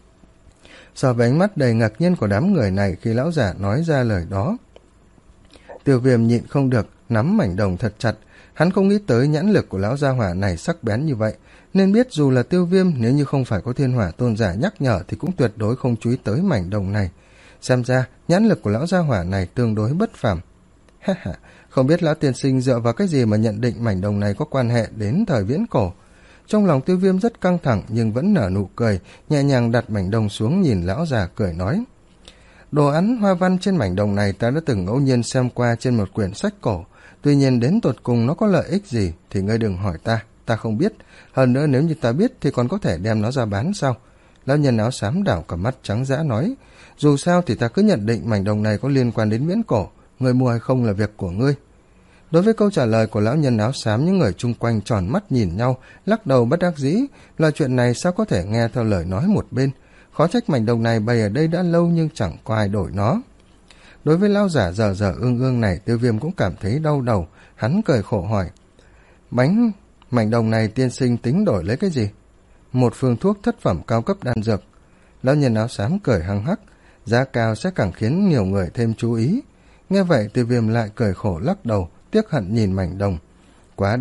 So với ánh mắt đầy ngạc nhiên của đám người này khi lão giả nói ra lời đó, Tiêu Viêm nhịn không được, nắm mảnh đồng thật chặt. Hắn không nghĩ tới nhãn lực của lão gia hỏa này sắc bén như vậy, nên biết dù là Tiêu Viêm nếu như không phải có Thiên Hỏa Tôn giả nhắc nhở thì cũng tuyệt đối không chú ý tới mảnh đồng này. Xem ra nhãn lực của lão gia hỏa này tương đối bất phàm. Ha ha, không biết lão tiên sinh dựa vào cái gì mà nhận định mảnh đồng này có quan hệ đến thời viễn cổ. Trong lòng Tiêu Viêm rất căng thẳng nhưng vẫn nở nụ cười, nhẹ nhàng đặt mảnh đồng xuống nhìn lão già cười nói. Đồ án hoa văn trên mảnh đồng này ta đã từng ngẫu nhiên xem qua trên một quyển sách cổ. Tuy nhiên đến tột cùng nó có lợi ích gì thì ngươi đừng hỏi ta, ta không biết. Hơn nữa nếu như ta biết thì còn có thể đem nó ra bán sao? Lão nhân áo xám đảo cả mắt trắng dã nói. Dù sao thì ta cứ nhận định mảnh đồng này có liên quan đến viễn cổ, người mua hay không là việc của ngươi. Đối với câu trả lời của lão nhân áo xám, những người chung quanh tròn mắt nhìn nhau, lắc đầu bất đắc dĩ. Loại chuyện này sao có thể nghe theo lời nói một bên? Khó trách mảnh đồng này bày ở đây đã lâu nhưng chẳng có ai đổi nó. Đối với lão giả dở dở ương ương này, Tiêu Viêm cũng cảm thấy đau đầu. Hắn cười khổ hỏi, bánh mảnh đồng này tiên sinh tính đổi lấy cái gì? Một phương thuốc thất phẩm cao cấp đan dược. Lão nhân áo xám cười hăng hắc, giá cao sẽ càng khiến nhiều người thêm chú ý. Nghe vậy Tiêu Viêm lại cười khổ lắc đầu, tiếc hận nhìn mảnh đồng. Quá đắt,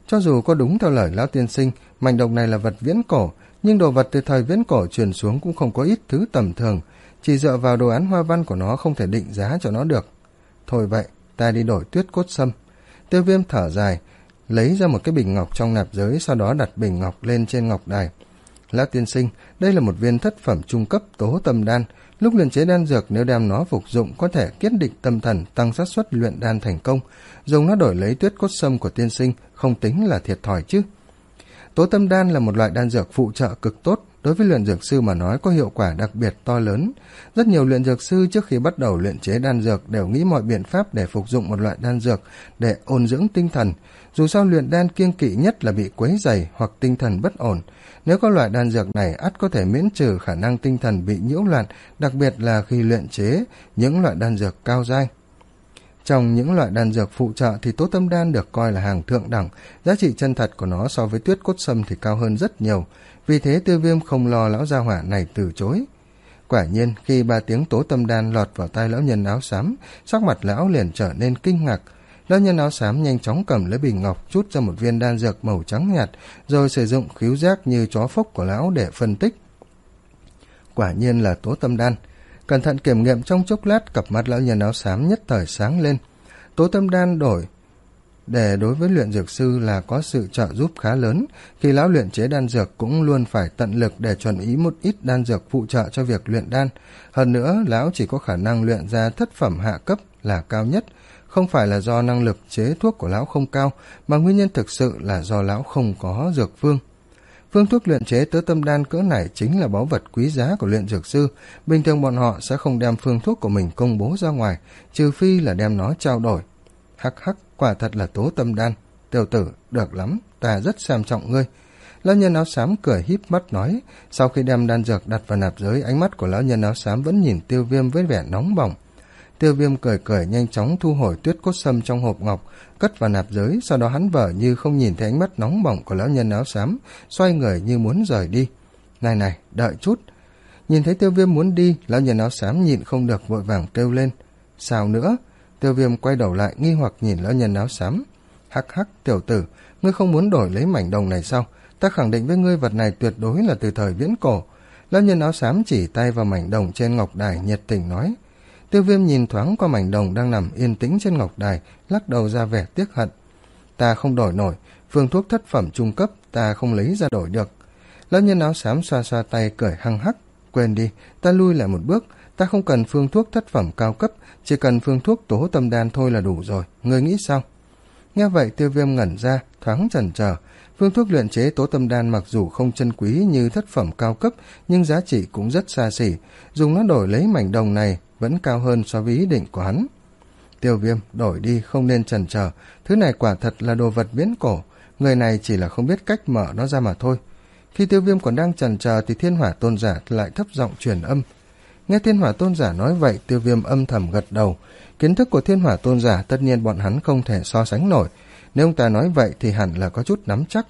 Cho dù có đúng theo lời lão tiên sinh, mảnh đồng này là vật viễn cổ, nhưng đồ vật từ thời viễn cổ truyền xuống cũng không có ít thứ tầm thường, chỉ dựa vào đồ án hoa văn của nó không thể định giá cho nó được. Thôi vậy, ta đi đổi tuyết cốt sâm. Tiêu Viêm thở dài, lấy ra một cái bình ngọc trong nạp giới, sau đó đặt bình ngọc lên trên ngọc đài. Lão tiên sinh, đây là một viên thất phẩm trung cấp tố tâm đan. Lúc luyện chế đan dược, nếu đem nó phục dụng có thể kiết định tâm thần, tăng xác suất luyện đan thành công. Dùng nó đổi lấy tuyết cốt sâm của tiên sinh không tính là thiệt thòi chứ. Tố tâm đan là một loại đan dược phụ trợ cực tốt, đối với luyện dược sư mà nói có hiệu quả đặc biệt to lớn. Rất nhiều luyện dược sư trước khi bắt đầu luyện chế đan dược đều nghĩ mọi biện pháp để phục dụng một loại đan dược để ôn dưỡng tinh thần. Dù sao luyện đan kiêng kỵ nhất là bị quấy rầy hoặc tinh thần bất ổn. Nếu có loại đan dược này ắt có thể miễn trừ khả năng tinh thần bị nhiễu loạn, đặc biệt là khi luyện chế những loại đan dược cao giai. Trong những loại đan dược phụ trợ thì tố tâm đan được coi là hàng thượng đẳng, giá trị chân thật của nó so với tuyết cốt sâm thì cao hơn rất nhiều, vì thế Tiêu Viêm không lo lão gia hỏa này từ chối. Quả nhiên, khi ba tiếng tố tâm đan lọt vào tai lão nhân áo xám, sắc mặt lão liền trở nên kinh ngạc. Lão nhân áo xám nhanh chóng cầm lấy bình ngọc, rút ra một viên đan dược màu trắng nhạt, rồi sử dụng khứu giác như chó phốc của lão để phân tích. Quả nhiên là tố tâm đan. Cẩn thận kiểm nghiệm trong chốc lát, cặp mắt lão nhân áo xám nhất thời sáng lên. Tố tâm đan đổi để đối với luyện dược sư là có sự trợ giúp khá lớn. Khi lão luyện chế đan dược cũng luôn phải tận lực để chuẩn ý một ít đan dược phụ trợ cho việc luyện đan. Hơn nữa, lão chỉ có khả năng luyện ra thất phẩm hạ cấp là cao nhất. Không phải là do năng lực chế thuốc của lão không cao, mà nguyên nhân thực sự là do lão không có dược phương. Phương thuốc luyện chế tố tâm đan cỡ này chính là báu vật quý giá của luyện dược sư. Bình thường bọn họ sẽ không đem phương thuốc của mình công bố ra ngoài, trừ phi là đem nó trao đổi. Hắc hắc, quả thật là tố tâm đan. Tiểu tử, được lắm, ta rất xem trọng ngươi. Lão nhân áo xám cười híp mắt nói. Sau khi đem đan dược đặt vào nạp giới, ánh mắt của lão nhân áo xám vẫn nhìn Tiêu Viêm với vẻ nóng bỏng. Tiêu Viêm cười cười nhanh chóng thu hồi tuyết cốt sâm trong hộp ngọc, cất vào nạp giới, sau đó hắn vờ như không nhìn thấy ánh mắt nóng bỏng của lão nhân áo xám, xoay người như muốn rời đi. Này này, đợi chút. Nhìn thấy Tiêu Viêm muốn đi, lão nhân áo xám nhịn không được vội vàng kêu lên. Sao nữa? Tiêu Viêm quay đầu lại nghi hoặc nhìn lão nhân áo xám. Hắc hắc, tiểu tử, ngươi không muốn đổi lấy mảnh đồng này sao? Ta khẳng định với ngươi vật này tuyệt đối là từ thời viễn cổ. Lão nhân áo xám chỉ tay vào mảnh đồng trên ngọc đài, nhiệt tình nói. Tiêu Viêm nhìn thoáng qua mảnh đồng đang nằm yên tĩnh trên ngọc đài, lắc đầu ra vẻ tiếc hận. Ta không đổi nổi, phương thuốc thất phẩm trung cấp ta không lấy ra đổi được. Lão nhân áo xám xoa xoa tay cười hăng hắc. Quên đi, ta lui lại một bước, ta không cần phương thuốc thất phẩm cao cấp, chỉ cần phương thuốc tố tâm đan thôi là đủ rồi, ngươi nghĩ sao? Nghe vậy Tiêu Viêm ngẩn ra, thoáng chần chờ. Phương thuốc luyện chế tố tâm đan mặc dù không chân quý như thất phẩm cao cấp, nhưng giá trị cũng rất xa xỉ, dùng nó đổi lấy mảnh đồng này vẫn cao hơn so với ý định của hắn. Tiêu Viêm, đổi đi, không nên chần chờ, thứ này quả thật là đồ vật viễn cổ, người này chỉ là không biết cách mở nó ra mà thôi. Khi Tiêu Viêm còn đang chần chờ thì Thiên Hỏa Tôn giả lại thấp giọng truyền âm. Nghe Thiên Hỏa Tôn giả nói vậy, Tiêu Viêm âm thầm gật đầu. Kiến thức của Thiên Hỏa Tôn giả tất nhiên bọn hắn không thể so sánh nổi, nếu ông ta nói vậy thì hẳn là có chút nắm chắc.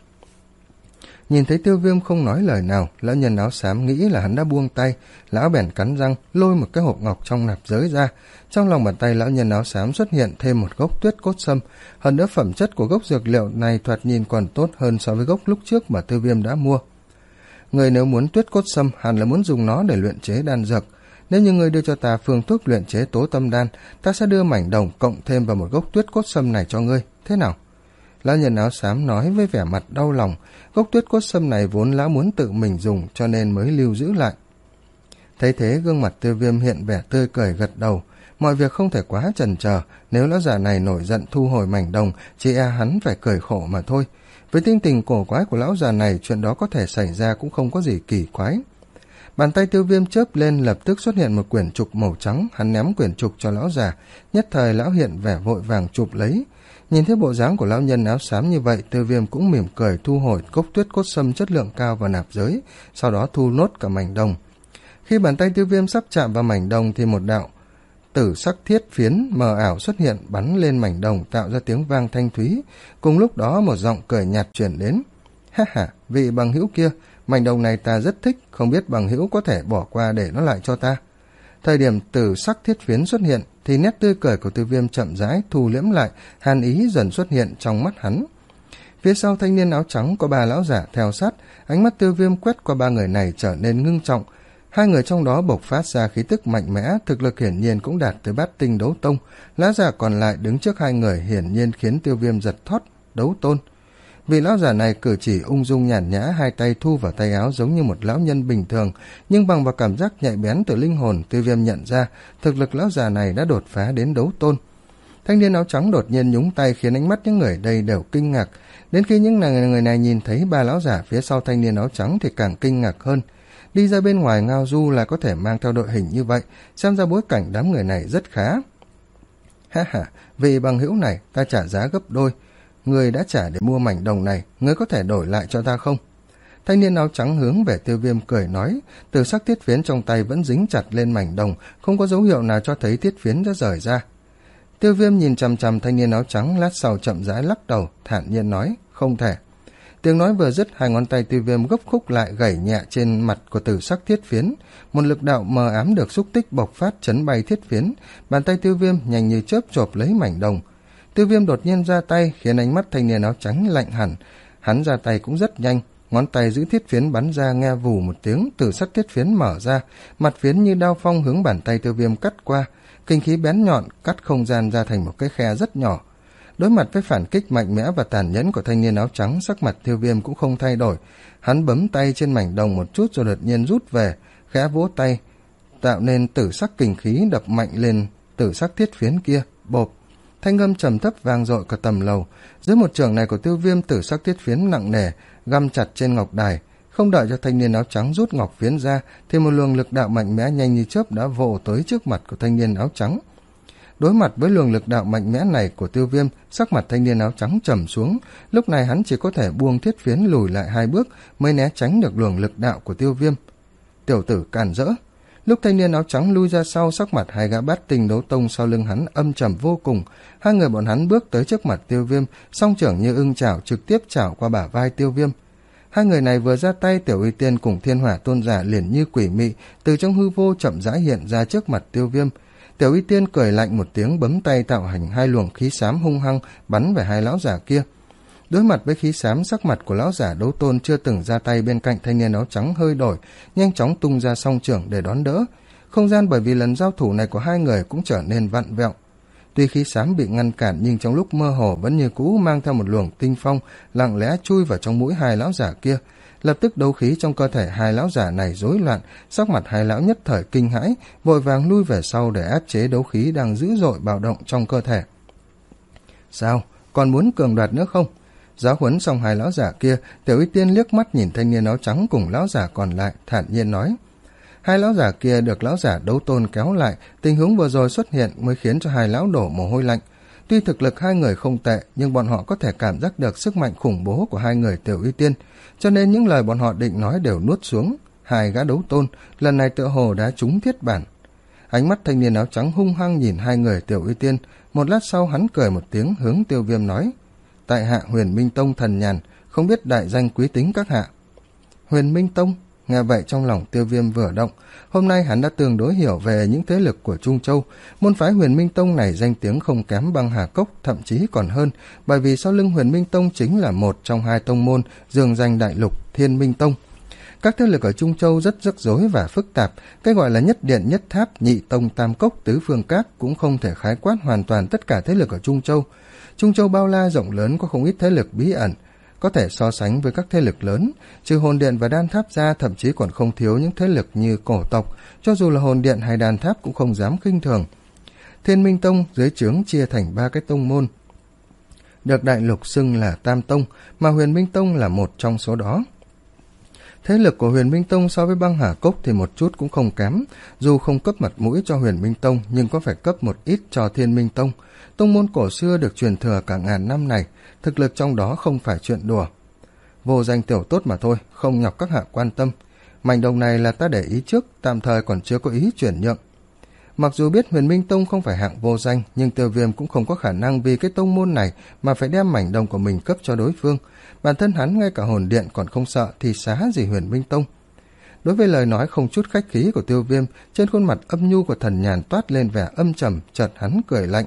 Nhìn thấy Tiêu Viêm không nói lời nào, lão nhân áo xám nghĩ là hắn đã buông tay, lão bèn cắn răng lôi một cái hộp ngọc trong nạp giới ra. Trong lòng bàn tay lão nhân áo xám xuất hiện thêm một gốc tuyết cốt sâm, hơn nữa phẩm chất của gốc dược liệu này thoạt nhìn còn tốt hơn so với gốc lúc trước mà Tiêu Viêm đã mua. Người nếu muốn tuyết cốt sâm hẳn là muốn dùng nó để luyện chế đan dược. Nếu như người đưa cho ta phương thuốc luyện chế tố tâm đan, ta sẽ đưa mảnh đồng cộng thêm vào một gốc tuyết cốt sâm này cho ngươi, thế nào? Lão nhân áo xám nói với vẻ mặt đau lòng, gốc tuyết cốt sâm này vốn lão muốn tự mình dùng cho nên mới lưu giữ lại. Thấy thế gương mặt Tiêu Viêm hiện vẻ tươi cười gật đầu, mọi việc không thể quá chần chờ, nếu lão già này nổi giận thu hồi mảnh đồng, chỉ e hắn phải cười khổ mà thôi. Với tinh tình cổ quái của lão già này, chuyện đó có thể xảy ra cũng không có gì kỳ quái. Bàn tay Tiêu Viêm chớp lên, lập tức xuất hiện một quyển trục màu trắng, hắn ném quyển trục cho lão già, nhất thời lão hiện vẻ vội vàng chụp lấy. Nhìn thấy bộ dáng của lão nhân áo xám như vậy, Tiêu Viêm cũng mỉm cười thu hồi cốc tuyết cốt sâm chất lượng cao vào nạp giới, sau đó thu nốt cả mảnh đồng. Khi bàn tay Tiêu Viêm sắp chạm vào mảnh đồng thì một đạo tử sắc thiết phiến mờ ảo xuất hiện, bắn lên mảnh đồng tạo ra tiếng vang thanh thúy. Cùng lúc đó một giọng cười nhạt truyền đến. Ha ha, vị bằng hữu kia, mảnh đồng này ta rất thích, không biết bằng hữu có thể bỏ qua để nó lại cho ta. Thời điểm tử sắc thiết phiến xuất hiện thì nét tươi cười của Tiêu Viêm chậm rãi thu liễm lại, hàn ý dần xuất hiện trong mắt hắn. Phía sau thanh niên áo trắng có ba lão giả theo sát, ánh mắt Tiêu Viêm quét qua ba người này trở nên ngưng trọng. Hai người trong đó bộc phát ra khí tức mạnh mẽ, thực lực hiển nhiên cũng đạt tới bát tinh đấu tông. Lão giả còn lại đứng trước hai người hiển nhiên khiến Tiêu Viêm giật thót đấu tôn. Vị lão giả này cử chỉ ung dung nhàn nhã, hai tay thu vào tay áo giống như một lão nhân bình thường, nhưng bằng vào cảm giác nhạy bén từ linh hồn, Tiêu Viêm nhận ra thực lực lão già này đã đột phá đến đấu tôn. Thanh niên áo trắng đột nhiên nhúng tay khiến ánh mắt những người đây đều kinh ngạc. Đến khi những người này nhìn thấy ba lão giả phía sau thanh niên áo trắng thì càng kinh ngạc hơn. Đi ra bên ngoài ngao du là có thể mang theo đội hình như vậy, xem ra bối cảnh đám người này rất khá. Ha ha, vì bằng hữu này ta trả giá gấp đôi. Người đã trả để mua mảnh đồng này, người có thể đổi lại cho ta không? Thanh niên áo trắng hướng về Tiêu Viêm cười nói, từ sắc thiết phiến trong tay vẫn dính chặt lên mảnh đồng, không có dấu hiệu nào cho thấy thiết phiến đã rời ra. Tiêu Viêm nhìn chằm chằm thanh niên áo trắng, lát sau chậm rãi lắc đầu, thản nhiên nói, không thể. Tiếng nói vừa dứt, hai ngón tay Tiêu Viêm gấp khúc lại gảy nhẹ trên mặt của tử sắc thiết phiến, một lực đạo mờ ám được xúc tích bộc phát chấn bay thiết phiến, bàn tay Tiêu Viêm nhanh như chớp chộp lấy mảnh đồng. Tiêu Viêm đột nhiên ra tay khiến ánh mắt thanh niên áo trắng lạnh hẳn, hắn ra tay cũng rất nhanh, ngón tay giữ thiết phiến bắn ra nghe vù một tiếng, tử sắc thiết phiến mở ra, mặt phiến như đao phong hướng bàn tay Tiêu Viêm cắt qua, kinh khí bén nhọn cắt không gian ra thành một cái khe rất nhỏ. Đối mặt với phản kích mạnh mẽ và tàn nhẫn của thanh niên áo trắng, sắc mặt Tiêu Viêm cũng không thay đổi, hắn bấm tay trên mảnh đồng một chút rồi đột nhiên rút về, khẽ vỗ tay tạo nên tử sắc kình khí đập mạnh lên tử sắc thiết phiến kia, bộp. Thanh âm trầm thấp vang dội cả tầm lầu. Dưới một trường này của Tiêu Viêm, tử sắc thiết phiến nặng nề găm chặt trên ngọc đài. Không đợi cho thanh niên áo trắng rút ngọc phiến ra thì một luồng lực đạo mạnh mẽ nhanh như chớp đã vồ tới trước mặt của thanh niên áo trắng. Đối mặt với luồng lực đạo mạnh mẽ này của Tiêu Viêm, sắc mặt thanh niên áo trắng trầm xuống. Lúc này hắn chỉ có thể buông thiết phiến lùi lại hai bước mới né tránh được luồng lực đạo của Tiêu Viêm. Tiểu tử cản rỡ. Lúc thanh niên áo trắng lui ra sau, sắc mặt hai gã bát tinh đấu tông sau lưng hắn âm trầm vô cùng. Hai người bọn hắn bước tới trước mặt Tiêu Viêm, song trưởng như ưng chảo trực tiếp chảo qua bả vai Tiêu Viêm. Hai người này vừa ra tay, Tiểu Uy Tiên cùng Thiên Hỏa Tôn giả liền như quỷ mị từ trong hư vô chậm rãi hiện ra trước mặt Tiêu Viêm. Tiểu Uy Tiên cười lạnh một tiếng, bấm tay tạo hành hai luồng khí xám hung hăng bắn về hai lão giả kia. Đối mặt với khí xám, sắc mặt của lão giả đấu tôn chưa từng ra tay bên cạnh thanh niên áo trắng hơi đổi, nhanh chóng tung ra song trưởng để đón đỡ. Không gian bởi vì lần giao thủ này của hai người cũng trở nên vặn vẹo. Tuy khí xám bị ngăn cản nhưng trong lúc mơ hồ vẫn như cũ mang theo một luồng tinh phong lặng lẽ chui vào trong mũi hai lão giả kia. Lập tức đấu khí trong cơ thể hai lão giả này rối loạn, sắc mặt hai lão nhất thời kinh hãi, vội vàng lui về sau để áp chế đấu khí đang dữ dội bạo động trong cơ thể. Sao? Còn muốn cường đoạt nữa không? Giáo huấn xong hai lão giả kia, Tiểu Uy Tiên liếc mắt nhìn thanh niên áo trắng cùng lão giả còn lại, thản nhiên nói. Hai lão giả kia được lão giả đấu tôn kéo lại, tình huống vừa rồi xuất hiện mới khiến cho hai lão đổ mồ hôi lạnh. Tuy thực lực hai người không tệ, nhưng bọn họ có thể cảm giác được sức mạnh khủng bố của hai người Tiểu Uy Tiên, cho nên những lời bọn họ định nói đều nuốt xuống. Hai gã đấu tôn, lần này tựa hồ đã trúng thiết bản. Ánh mắt thanh niên áo trắng hung hăng nhìn hai người Tiểu Uy Tiên, một lát sau hắn cười một tiếng hướng Tiêu Viêm nói. Tại hạ Huyền Minh Tông Thần Nhàn, không biết đại danh quý tính các hạ. Huyền Minh Tông? Nghe vậy trong lòng Tiêu Viêm vừa động. Hôm nay hắn đã tương đối hiểu về những thế lực của Trung Châu. Môn phái Huyền Minh Tông này danh tiếng không kém Băng Hà Cốc, thậm chí còn hơn, bởi vì sau lưng Huyền Minh Tông chính là một trong hai tông môn giường danh đại lục Thiên Minh Tông. Các thế lực ở Trung Châu rất rắc rối và phức tạp, cái gọi là nhất điện nhất tháp, nhị tông tam cốc, tứ phương các cũng không thể khái quát hoàn toàn tất cả thế lực ở Trung Châu. Trung Châu bao la rộng lớn, có không ít thế lực bí ẩn, có thể so sánh với các thế lực lớn. Trừ hồn điện và đan tháp ra, thậm chí còn không thiếu những thế lực như cổ tộc, cho dù là hồn điện hay đan tháp cũng không dám khinh thường. Thiên Minh Tông dưới trướng chia thành ba cái tông môn, được đại lục xưng là Tam Tông, mà Huyền Minh Tông là một trong số đó. Thế lực của Huyền Minh Tông so với Băng Hà Cốc thì một chút cũng không kém, dù không cấp mặt mũi cho Huyền Minh Tông nhưng có phải cấp một ít cho Thiên Minh Tông. Tông môn cổ xưa được truyền thừa cả ngàn năm này, thực lực trong đó không phải chuyện đùa. Vô danh tiểu tốt mà thôi, không nhọc các hạ quan tâm. Mảnh đồng này là ta để ý trước, tạm thời còn chưa có ý chuyển nhượng. Mặc dù biết Huyền Minh Tông không phải hạng vô danh, nhưng Tiêu Viêm cũng không có khả năng vì cái tông môn này mà phải đem mảnh đồng của mình cấp cho đối phương. Bản thân hắn ngay cả hồn điện còn không sợ thì xá gì Huyền Minh Tông. Đối với lời nói không chút khách khí của Tiêu Viêm, trên khuôn mặt âm nhu của Thần Nhàn toát lên vẻ âm trầm, chợt hắn cười lạnh.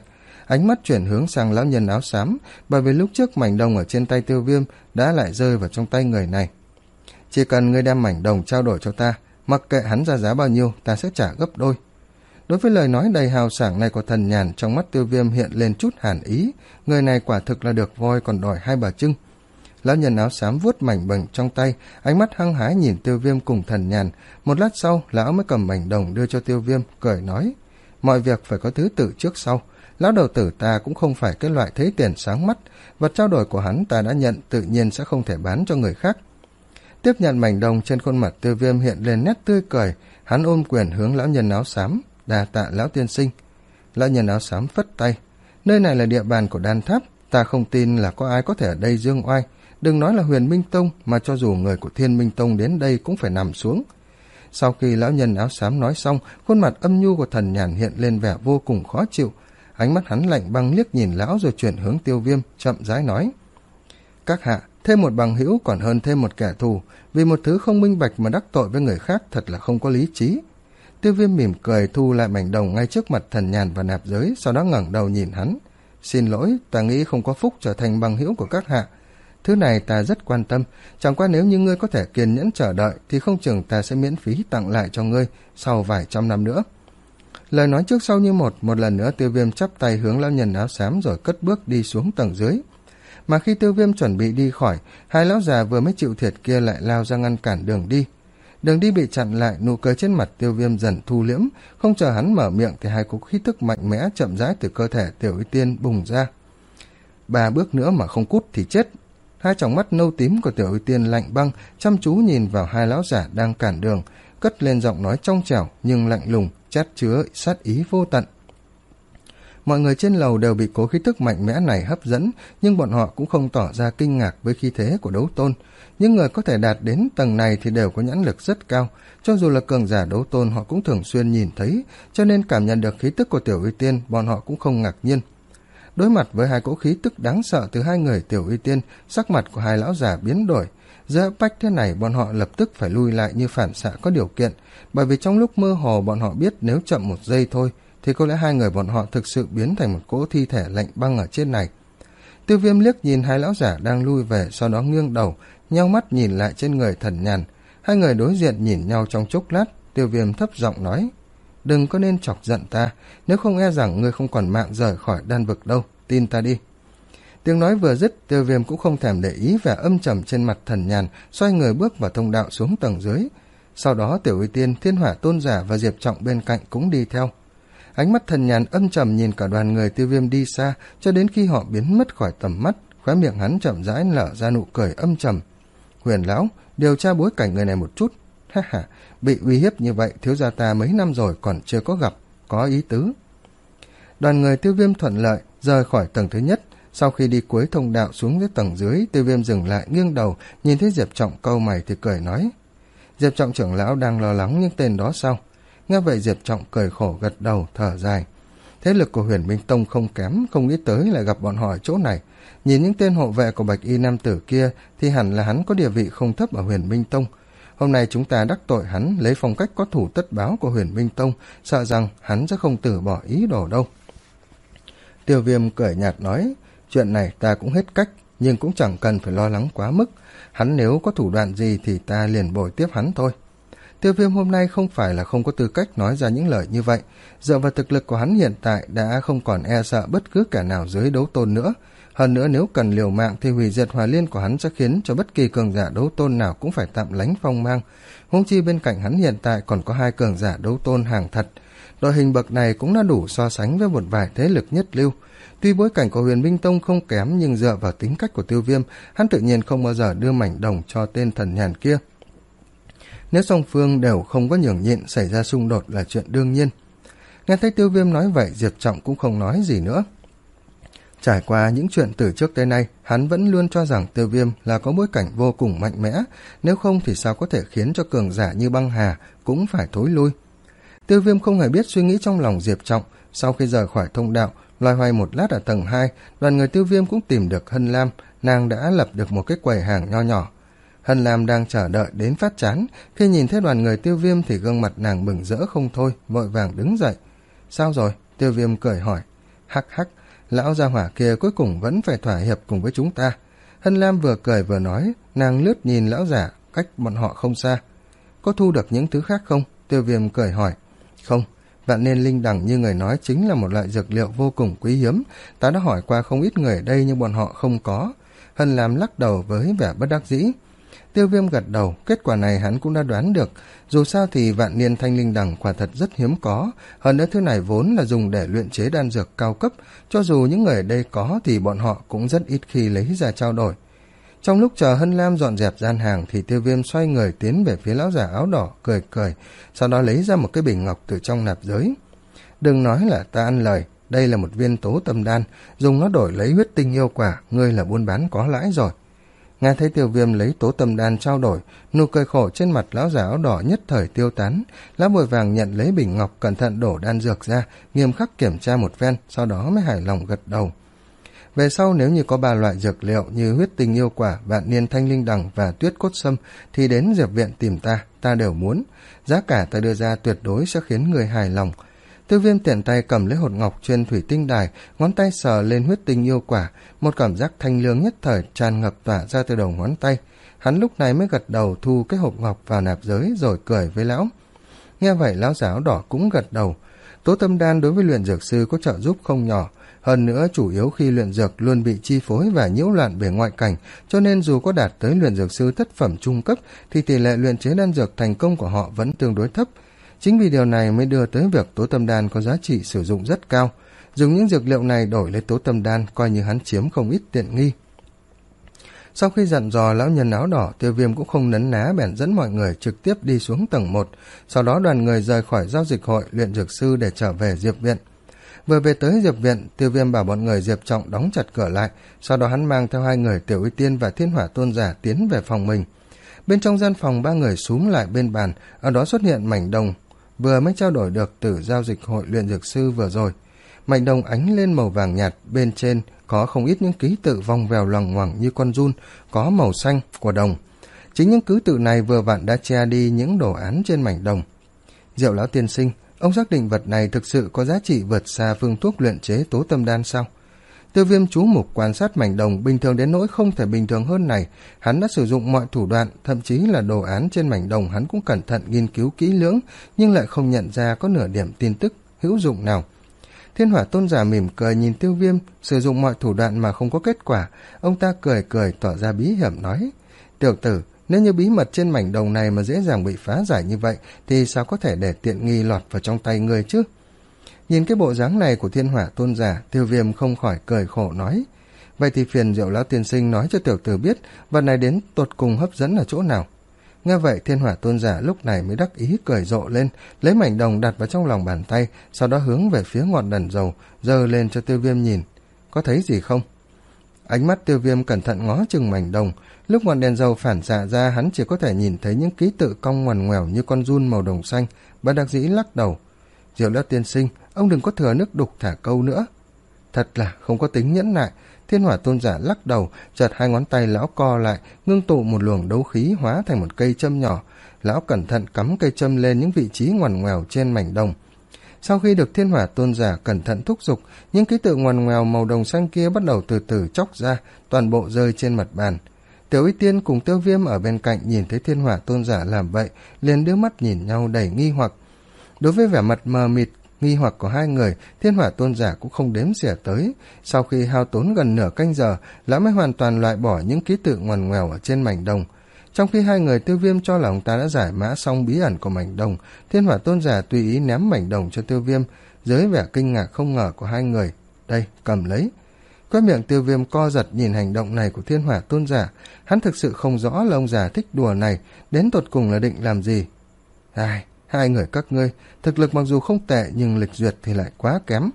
ánh mắt chuyển hướng sang lão nhân áo xám, bởi vì lúc trước mảnh đồng ở trên tay Tiêu Viêm đã lại rơi vào trong tay người này. Chỉ cần ngươi đem mảnh đồng trao đổi cho ta, mặc kệ hắn ra giá bao nhiêu, ta sẽ trả gấp đôi. Đối với lời nói đầy hào sảng này của Thần Nhàn, trong mắt Tiêu Viêm hiện lên chút hàn ý, người này quả thực là được voi còn đòi hai bà trưng. Lão nhân áo xám vuốt mảnh đồng trong tay, ánh mắt hăng hái nhìn Tiêu Viêm cùng Thần Nhàn. Một lát sau, lão mới cầm mảnh đồng đưa cho Tiêu Viêm, cười nói: mọi việc phải có thứ tự trước sau. Lão đầu tử ta cũng không phải cái loại thấy tiền sáng mắt, vật trao đổi của hắn ta đã nhận, tự nhiên sẽ không thể bán cho người khác. Tiếp nhận mảnh đồng, trên khuôn mặt Tiêu Viêm hiện lên nét tươi cười, hắn ôm quyền hướng lão nhân áo xám: đà tạ lão tiên sinh. Lão nhân áo xám phất tay: nơi này là địa bàn của Đan Tháp, ta không tin là có ai có thể ở đây dương oai. Đừng nói là Huyền Minh Tông, mà cho dù người của Thiên Minh Tông đến đây cũng phải nằm xuống. Sau khi lão nhân áo xám nói xong, khuôn mặt âm nhu của Thần Nhàn hiện lên vẻ vô cùng khó chịu. Ánh mắt hắn lạnh băng liếc nhìn lão rồi chuyển hướng Tiêu Viêm, chậm rãi nói: các hạ, thêm một bằng hữu còn hơn thêm một kẻ thù, vì một thứ không minh bạch mà đắc tội với người khác thật là không có lý trí. Tiêu Viêm mỉm cười thu lại mảnh đồng ngay trước mặt Thần Nhàn và nạp giới, sau đó ngẩng đầu nhìn hắn: xin lỗi, ta nghĩ không có phúc trở thành bằng hữu của các hạ. Thứ này ta rất quan tâm, chẳng qua nếu như ngươi có thể kiên nhẫn chờ đợi thì không chừng ta sẽ miễn phí tặng lại cho ngươi sau vài trăm năm nữa. Lời nói trước sau như một, một lần nữa Tiêu Viêm chắp tay hướng lão nhân áo xám rồi cất bước đi xuống tầng dưới. Mà khi Tiêu Viêm chuẩn bị đi khỏi, hai lão già vừa mới chịu thiệt kia lại lao ra ngăn cản đường đi. Đường đi bị chặn lại, nụ cười trên mặt Tiêu Viêm dần thu liễm, không chờ hắn mở miệng thì hai cú khí tức mạnh mẽ chậm rãi từ cơ thể Tiểu Y Tiên bùng ra. Ba bước nữa mà không cút thì chết. Hai tròng mắt nâu tím của Tiểu Y Tiên lạnh băng, chăm chú nhìn vào hai lão giả đang cản đường, cất lên giọng nói trong trẻo nhưng lạnh lùng, chát chứa sát ý vô tận. Mọi người trên lầu đều bị cố khí tức mạnh mẽ này hấp dẫn, nhưng bọn họ cũng không tỏ ra kinh ngạc với khí thế của đấu tôn. Những người có thể đạt đến tầng này thì đều có nhãn lực rất cao, cho dù là cường giả đấu tôn họ cũng thường xuyên nhìn thấy, cho nên cảm nhận được khí tức của Tiểu Y Tiên, bọn họ cũng không ngạc nhiên. Đối mặt với hai cỗ khí tức đáng sợ từ hai người Tiểu Y Tiên, sắc mặt của hai lão già biến đổi. Giữa áp bách thế này, bọn họ lập tức phải lui lại như phản xạ có điều kiện, bởi vì trong lúc mơ hồ bọn họ biết nếu chậm một giây thôi thì có lẽ hai người bọn họ thực sự biến thành một cỗ thi thể lạnh băng ở trên này. Tiêu Viêm liếc nhìn hai lão giả đang lui về, sau đó nghiêng đầu, nheo mắt nhìn lại trên người Thần Nhàn. Hai người đối diện nhìn nhau trong chốc lát, Tiêu Viêm thấp giọng nói: đừng có nên chọc giận ta, nếu không e rằng ngươi không còn mạng rời khỏi đan vực đâu, tin ta đi. Tiếng nói vừa dứt, Tiêu Viêm cũng không thèm để ý vẻ âm trầm trên mặt Thần Nhàn, xoay người bước vào thông đạo xuống tầng dưới. Sau đó Tiểu Y Tiên, Thiên Hỏa Tôn Giả và Diệp Trọng bên cạnh cũng đi theo. Ánh mắt Thần Nhàn âm trầm nhìn cả đoàn người Tiêu Viêm đi xa, cho đến khi họ biến mất khỏi tầm mắt, khóe miệng hắn chậm rãi nở ra nụ cười âm trầm. Huyền lão, điều tra bối cảnh người này một chút. Ha ha, bị uy hiếp như vậy thiếu gia ta mấy năm rồi còn chưa có gặp, có ý tứ. Đoàn người Tiêu Viêm thuận lợi rời khỏi tầng thứ nhất. Sau khi đi cuối thông đạo xuống dưới tầng dưới, Tiêu Viêm dừng lại nghiêng đầu, nhìn thấy Diệp Trọng cau mày thì cười nói: Diệp Trọng trưởng lão đang lo lắng những tên đó sao? Nghe vậy Diệp Trọng cười khổ gật đầu, thở dài. Thế lực của Huyền Minh Tông không kém, không nghĩ tới lại gặp bọn họ ở chỗ này. Nhìn những tên hộ vệ của Bạch Y nam tử kia thì hẳn là hắn có địa vị không thấp ở Huyền Minh Tông. Hôm nay chúng ta đắc tội hắn, lấy phong cách có thủ tất báo của Huyền Minh Tông, sợ rằng hắn sẽ không từ bỏ ý đồ đâu. Tiêu Viêm cười nhạt nói: chuyện này ta cũng hết cách, nhưng cũng chẳng cần phải lo lắng quá mức. Hắn nếu có thủ đoạn gì thì ta liền bồi tiếp hắn thôi. Tiêu Viêm hôm nay không phải là không có tư cách nói ra những lời như vậy. Dựa vào thực lực của hắn hiện tại đã không còn e sợ bất cứ kẻ nào dưới đấu tôn nữa. Hơn nữa nếu cần liều mạng thì hủy diệt Hòa Liên của hắn sẽ khiến cho bất kỳ cường giả đấu tôn nào cũng phải tạm lánh phong mang. Huống chi bên cạnh hắn hiện tại còn có hai cường giả đấu tôn hàng thật. Đội hình bậc này cũng đã đủ so sánh với một vài thế lực nhất lưu. Tuy bối cảnh của Huyền Minh Tông không kém, nhưng dựa vào tính cách của Tiêu Viêm, hắn tự nhiên không bao giờ đưa mảnh đồng cho tên Thần Nhàn kia. Nếu song phương đều không có nhường nhịn, xảy ra xung đột là chuyện đương nhiên. Nghe thấy Tiêu Viêm nói vậy, Diệp Trọng cũng không nói gì nữa. Trải qua những chuyện từ trước tới nay, hắn vẫn luôn cho rằng Tiêu Viêm là có bối cảnh vô cùng mạnh mẽ, nếu không thì sao có thể khiến cho cường giả như Băng Hà cũng phải thối lui. Tiêu Viêm không hề biết suy nghĩ trong lòng Diệp Trọng. Sau khi rời khỏi thông đạo, loay hoay một lát ở tầng hai, đoàn người Tiêu Viêm cũng tìm được Hân Lam, nàng đã lập được một cái quầy hàng nho nhỏ. Hân Lam đang chờ đợi đến phát chán, khi nhìn thấy đoàn người Tiêu Viêm thì gương mặt nàng mừng rỡ không thôi, vội vàng đứng dậy. Sao rồi? Tiêu Viêm cười hỏi. Hắc hắc, lão gia hỏa kia cuối cùng vẫn phải thỏa hiệp cùng với chúng ta. Hân Lam vừa cười vừa nói, nàng lướt nhìn lão giả cách bọn họ không xa. Có thu được những thứ khác không? Tiêu Viêm cười hỏi. Không, vạn niên linh đằng như người nói chính là một loại dược liệu vô cùng quý hiếm, ta đã hỏi qua không ít người ở đây nhưng bọn họ không có. Hân Lam lắc đầu với vẻ bất đắc dĩ. Tiêu Viêm gật đầu, kết quả này hắn cũng đã đoán được, dù sao thì vạn niên thanh linh đằng quả thật rất hiếm có, hơn nữa thứ này vốn là dùng để luyện chế đan dược cao cấp, cho dù những người ở đây có thì bọn họ cũng rất ít khi lấy ra trao đổi. Trong lúc chờ Hân Lam dọn dẹp gian hàng thì Tiêu Viêm xoay người tiến về phía lão giả áo đỏ, cười cười, sau đó lấy ra một cái bình ngọc từ trong nạp giới. Đừng nói là ta ăn lời, đây là một viên tố tâm đan, dùng nó đổi lấy huyết tinh yêu quả, ngươi là buôn bán có lãi rồi. Nghe thấy Tiêu Viêm lấy tố tâm đan trao đổi, nụ cười khổ trên mặt lão giả áo đỏ nhất thời tiêu tán. Lão vội vàng nhận lấy bình ngọc, cẩn thận đổ đan dược ra, nghiêm khắc kiểm tra một phen, sau đó mới hài lòng gật đầu. Về sau nếu như có ba loại dược liệu như huyết tinh yêu quả, vạn niên thanh linh đằng và tuyết cốt sâm thì đến Diệp viện tìm ta, ta đều muốn. Giá cả ta đưa ra tuyệt đối sẽ khiến người hài lòng. Tiêu Viêm tiện tay cầm lấy hột ngọc trên thủy tinh đài, ngón tay sờ lên huyết tinh yêu quả, một cảm giác thanh lương nhất thời tràn ngập tỏa ra từ đầu ngón tay. Hắn lúc này mới gật đầu thu cái hộp ngọc vào nạp giới rồi cười với lão. Nghe vậy lão giả áo đỏ cũng gật đầu. Tố tâm đan đối với luyện dược sư có trợ giúp không nhỏ, hơn nữa chủ yếu khi luyện dược luôn bị chi phối và nhiễu loạn bề ngoại cảnh, cho nên dù có đạt tới luyện dược sư thất phẩm trung cấp thì tỷ lệ luyện chế đan dược thành công của họ vẫn tương đối thấp. Chính vì điều này mới đưa tới việc tố tâm đan có giá trị sử dụng rất cao. Dùng những dược liệu này đổi lấy tố tâm đan coi như hắn chiếm không ít tiện nghi. Sau khi dặn dò lão nhân áo đỏ, Tiêu Viêm cũng không nấn ná bèn dẫn mọi người trực tiếp đi xuống tầng một, sau đó đoàn người rời khỏi giao dịch hội luyện dược sư để trở về Diệp viện. Vừa về tới Diệp viện, Tiêu Viêm bảo bọn người Diệp Trọng đóng chặt cửa lại, sau đó hắn mang theo hai người Tiểu Uy Tiên và Thiên Hỏa Tôn giả tiến về phòng mình. Bên trong gian phòng ba người xúm lại bên bàn, ở đó xuất hiện mảnh đồng vừa mới trao đổi được từ giao dịch hội luyện dược sư vừa rồi. Mảnh đồng ánh lên màu vàng nhạt, bên trên có không ít những ký tự vòng vèo loằng ngoằng như con giun, có màu xanh của đồng. Chính những ký tự này vừa vặn đã che đi những đồ án trên mảnh đồng. Diệu lão tiên sinh, ông xác định vật này thực sự có giá trị vượt xa phương thuốc luyện chế tố tâm đan sao? Tiêu Viêm chú mục quan sát mảnh đồng bình thường đến nỗi không thể bình thường hơn này. Hắn đã sử dụng mọi thủ đoạn, thậm chí là đồ án trên mảnh đồng hắn cũng cẩn thận nghiên cứu kỹ lưỡng, nhưng lại không nhận ra có nửa điểm tin tức hữu dụng nào. Thiên Hỏa Tôn giả mỉm cười nhìn Tiêu Viêm, sử dụng mọi thủ đoạn mà không có kết quả. Ông ta cười cười tỏ ra bí hiểm nói, tiểu tử, nếu như bí mật trên mảnh đồng này mà dễ dàng bị phá giải như vậy thì sao có thể để tiện nghi lọt vào trong tay người chứ? Nhìn cái bộ dáng này của Thiên Hỏa Tôn giả, Tiêu Viêm không khỏi cười khổ nói, vậy thì phiền Diệu lão tiên sinh nói cho tiểu tử biết vật này đến tột cùng hấp dẫn ở chỗ nào. Nghe vậy Thiên Hỏa Tôn giả lúc này mới đắc ý cười rộ lên, lấy mảnh đồng đặt vào trong lòng bàn tay, sau đó hướng về phía ngọn đèn dầu giơ lên cho Tiêu Viêm nhìn. Có thấy gì không? Ánh mắt Tiêu Viêm cẩn thận ngó chừng mảnh đồng, lúc ngọn đèn dầu phản xạ ra hắn chỉ có thể nhìn thấy những ký tự cong ngoằn ngoèo như con giun màu đồng xanh. Bất đắc dĩ lắc đầu, Diệu lão tiên sinh, ông đừng có thừa nước đục thả câu nữa. Thật là không có tính nhẫn nại. Thiên Hỏa Tôn giả lắc đầu, chợt hai ngón tay lão co lại, ngưng tụ một luồng đấu khí hóa thành một cây châm nhỏ. Lão cẩn thận cắm cây châm lên những vị trí ngoằn ngoèo trên mảnh đồng. Sau khi được Thiên Hỏa Tôn giả cẩn thận thúc giục, những ký tự ngoằn ngoèo màu đồng xanh kia bắt đầu từ từ chóc ra, toàn bộ rơi trên mặt bàn. Tiểu Uy Tiên cùng Tiêu Viêm ở bên cạnh nhìn thấy Thiên Hỏa Tôn giả làm vậy, liền đưa mắt nhìn nhau đầy nghi hoặc. Đối với vẻ mặt mờ mịt nghi hoặc của hai người, Thiên Hỏa Tôn giả cũng không đếm xỉa tới. Sau khi hao tốn gần nửa canh giờ, lão mới hoàn toàn loại bỏ những ký tự ngoằn ngoèo ở trên mảnh đồng. Trong khi hai người Tiêu Viêm cho là ông ta đã giải mã xong bí ẩn của mảnh đồng, Thiên Hỏa Tôn giả tùy ý ném mảnh đồng cho Tiêu Viêm. Dưới vẻ kinh ngạc không ngờ của hai người, đây, cầm lấy. Khóe miệng Tiêu Viêm co giật nhìn hành động này của Thiên Hỏa Tôn giả. Hắn thực sự không rõ là ông già thích đùa này đến tột cùng là định làm gì. Ai, hai người các ngươi thực lực mặc dù không tệ nhưng lịch duyệt thì lại quá kém.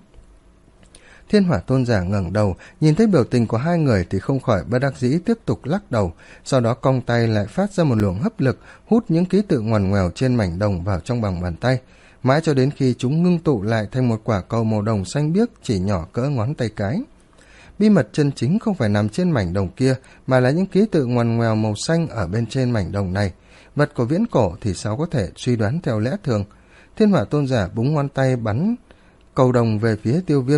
Thiên Hỏa Tôn giả ngẩng đầu, nhìn thấy biểu tình của hai người thì không khỏi bất đắc dĩ tiếp tục lắc đầu, sau đó cong tay lại phát ra một luồng hấp lực, hút những ký tự ngoằn ngoèo trên mảnh đồng vào trong bằng bàn tay, mãi cho đến khi chúng ngưng tụ lại thành một quả cầu màu đồng xanh biếc chỉ nhỏ cỡ ngón tay cái. Bí mật chân chính không phải nằm trên mảnh đồng kia, mà là những ký tự ngoằn ngoèo màu xanh ở bên trên mảnh đồng này. Vật của viễn cổ thì sao có thể suy đoán theo lẽ thường. Thiên Hỏa Tôn giả búng ngón tay bắn cầu đồng về phía Tiêu Viêm.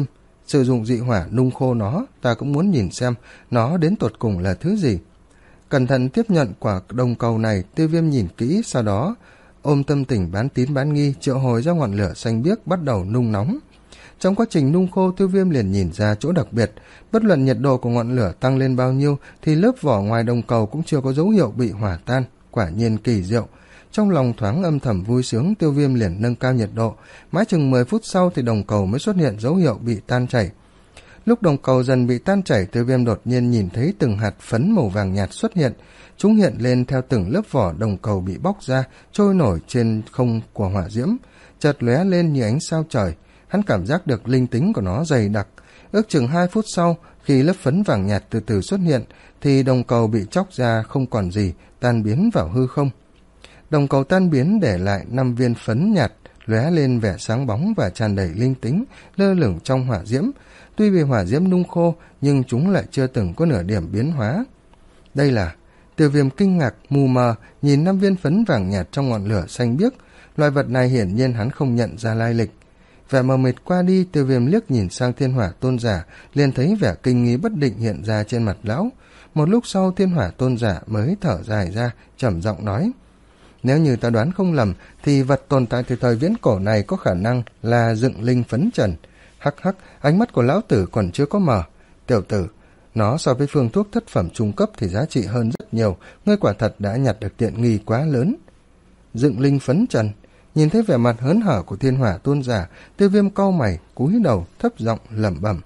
sử dụng dị hỏa nung khô nó, ta cũng muốn nhìn xem nó đến tột cùng là thứ gì. Cẩn thận tiếp nhận quả đồng cầu này, Tiêu Viêm nhìn kỹ, sau đó ôm tâm tình bán tín bán nghi, triệu hồi ra ngọn lửa xanh biếc bắt đầu nung nóng. Trong quá trình nung khô, Tiêu Viêm liền nhìn ra chỗ đặc biệt, bất luận nhiệt độ của ngọn lửa tăng lên bao nhiêu thì lớp vỏ ngoài đồng cầu cũng chưa có dấu hiệu bị hỏa tan, quả nhiên kỳ diệu. Trong lòng thoáng âm thầm vui sướng, Tiêu Viêm liền nâng cao nhiệt độ, mãi chừng mười phút sau thì đồng cầu mới xuất hiện dấu hiệu bị tan chảy. Lúc đồng cầu dần bị tan chảy, Tiêu Viêm đột nhiên nhìn thấy từng hạt phấn màu vàng nhạt xuất hiện, chúng hiện lên theo từng lớp vỏ đồng cầu bị bóc ra, trôi nổi trên không của hỏa diễm, chợt lóe lên như ánh sao trời. Hắn cảm giác được linh tính của nó dày đặc. Ước chừng hai phút sau, khi lớp phấn vàng nhạt từ từ xuất hiện, thì đồng cầu bị chóc ra không còn gì, tan biến vào hư không. Đồng cầu tan biến để lại năm viên phấn nhạt, lóe lên vẻ sáng bóng và tràn đầy linh tính, lơ lửng trong hỏa diễm. Tuy bị hỏa diễm nung khô, nhưng chúng lại chưa từng có nửa điểm biến hóa. Đây là... Tiêu Viêm kinh ngạc mù mờ nhìn năm viên phấn vàng nhạt trong ngọn lửa xanh biếc. Loại vật này hiển nhiên hắn không nhận ra lai lịch. Vẻ mờ mịt qua đi, Tiêu Viêm liếc nhìn sang Thiên Hỏa Tôn Giả, liền thấy vẻ kinh nghi bất định hiện ra trên mặt lão. Một lúc sau, Thiên Hỏa Tôn Giả mới thở dài ra, trầm giọng nói: nếu như ta đoán không lầm, thì vật tồn tại từ thời viễn cổ này có khả năng là dựng linh phấn trần. Hắc hắc, ánh mắt của lão tử còn chưa có mở. Tiểu tử, nó so với phương thuốc thất phẩm trung cấp thì giá trị hơn rất nhiều, ngươi quả thật đã nhặt được tiện nghi quá lớn. Dựng linh phấn trần. Nhìn thấy vẻ mặt hớn hở của Thiên Hỏa Tôn Giả, Tiêu Viêm cau mày, cúi đầu thấp giọng lẩm bẩm: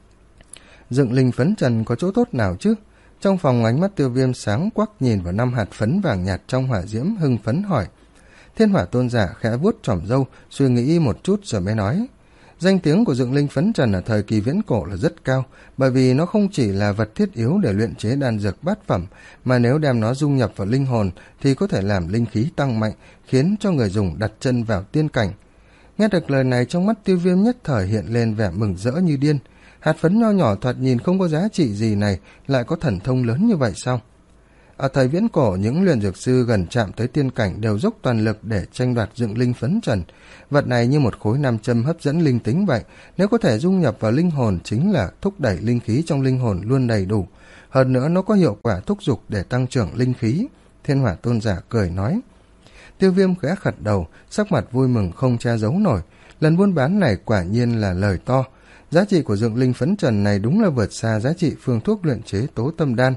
dựng linh phấn trần có chỗ tốt nào chứ? Trong phòng, ánh mắt Tiêu Viêm sáng quắc nhìn vào năm hạt phấn vàng nhạt trong hỏa diễm, hưng phấn hỏi. Thiên Hỏa Tôn Giả khẽ vuốt tròm râu, suy nghĩ một chút rồi mới nói: danh tiếng của dựng linh phấn trần ở thời kỳ viễn cổ là rất cao, bởi vì nó không chỉ là vật thiết yếu để luyện chế đan dược bát phẩm, mà nếu đem nó dung nhập vào linh hồn thì có thể làm linh khí tăng mạnh, khiến cho người dùng đặt chân vào tiên cảnh. Nghe được lời này, trong mắt Tiêu Viêm nhất thời hiện lên vẻ mừng rỡ như điên. Hạt phấn nho nhỏ thoạt nhìn không có giá trị gì này lại có thần thông lớn như vậy sao? Ở thời viễn cổ, những luyện dược sư gần chạm tới tiên cảnh đều dốc toàn lực để tranh đoạt dựng linh phấn trần. Vật này như một khối nam châm hấp dẫn linh tính vậy, nếu có thể dung nhập vào linh hồn chính là thúc đẩy linh khí trong linh hồn luôn đầy đủ. Hơn nữa nó có hiệu quả thúc giục để tăng trưởng linh khí. Thiên Hỏa Tôn Giả cười nói. Tiêu Viêm khẽ khật đầu, sắc mặt vui mừng không che giấu nổi. Lần buôn bán này quả nhiên là lời to. Giá trị của dựng linh phấn trần này đúng là vượt xa giá trị phương thuốc luyện chế tố tâm đan.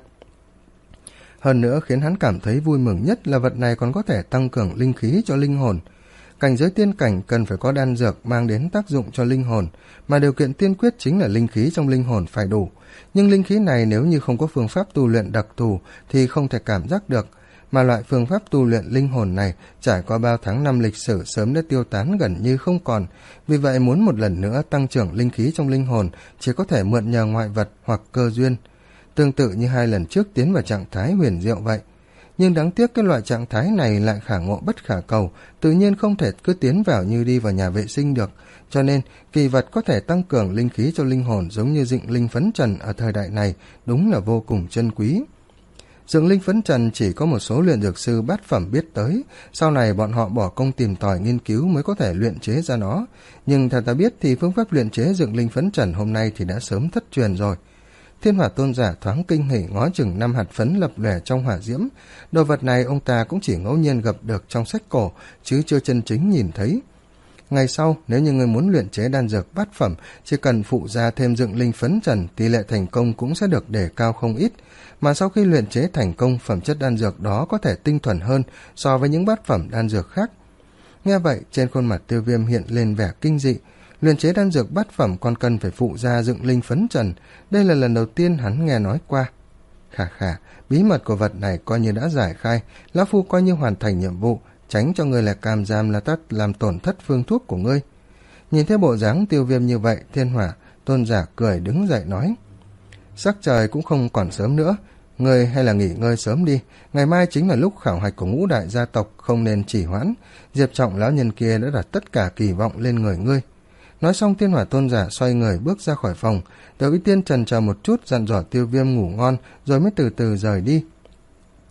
Hơn nữa khiến hắn cảm thấy vui mừng nhất là vật này còn có thể tăng cường linh khí cho linh hồn. Cảnh giới tiên cảnh cần phải có đan dược mang đến tác dụng cho linh hồn, mà điều kiện tiên quyết chính là linh khí trong linh hồn phải đủ. Nhưng linh khí này nếu như không có phương pháp tu luyện đặc thù thì không thể cảm giác được, mà loại phương pháp tu luyện linh hồn này trải qua bao tháng năm lịch sử sớm đã tiêu tán gần như không còn. Vì vậy muốn một lần nữa tăng trưởng linh khí trong linh hồn chỉ có thể mượn nhờ ngoại vật hoặc cơ duyên, tương tự như hai lần trước tiến vào trạng thái huyền diệu vậy. Nhưng đáng tiếc cái loại trạng thái này lại khả ngộ bất khả cầu, tự nhiên không thể cứ tiến vào như đi vào nhà vệ sinh được, cho nên kỳ vật có thể tăng cường linh khí cho linh hồn giống như dựng linh phấn trần ở thời đại này đúng là vô cùng chân quý. Dựng linh phấn trần chỉ có một số luyện dược sư bát phẩm biết tới, sau này bọn họ bỏ công tìm tòi nghiên cứu mới có thể luyện chế ra nó, nhưng theo ta biết thì phương pháp luyện chế dựng linh phấn trần hôm nay thì đã sớm thất truyền rồi. Thiên Hỏa Tôn Giả thoáng kinh hỉ ngó chừng năm hạt phấn lập lòe trong hỏa diễm. Đồ vật này ông ta cũng chỉ ngẫu nhiên gặp được trong sách cổ, chứ chưa chân chính nhìn thấy. Ngày sau, nếu như người muốn luyện chế đan dược bát phẩm, chỉ cần phụ ra thêm dựng linh phấn trần, tỷ lệ thành công cũng sẽ được đề cao không ít. Mà sau khi luyện chế thành công, phẩm chất đan dược đó có thể tinh thuần hơn so với những bát phẩm đan dược khác. Nghe vậy, trên khuôn mặt Tiêu Viêm hiện lên vẻ kinh dị. Luyện chế đan dược bát phẩm còn cần phải phụ ra dựng linh phấn trần, đây là lần đầu tiên hắn nghe nói qua. Khà khà, bí mật của vật này coi như đã giải khai, lão phu coi như hoàn thành nhiệm vụ, tránh cho ngươi là cam giam là tắt làm tổn thất phương thuốc của ngươi. Nhìn thấy bộ dáng Tiêu Viêm như vậy, Thiên Hỏa Tôn Giả cười đứng dậy nói: sắc trời cũng không còn sớm nữa, ngươi hay là nghỉ ngơi sớm đi, ngày mai chính là lúc khảo hạch của ngũ đại gia tộc, không nên trì hoãn. Diệp Trọng lão nhân kia đã đặt tất cả kỳ vọng lên người ngươi. Nói xong, Thiên Hỏa Tôn Giả xoay người bước ra khỏi phòng. Tiểu Y Tiên trần chờ một chút, dặn dò Tiêu Viêm ngủ ngon rồi mới từ từ rời đi.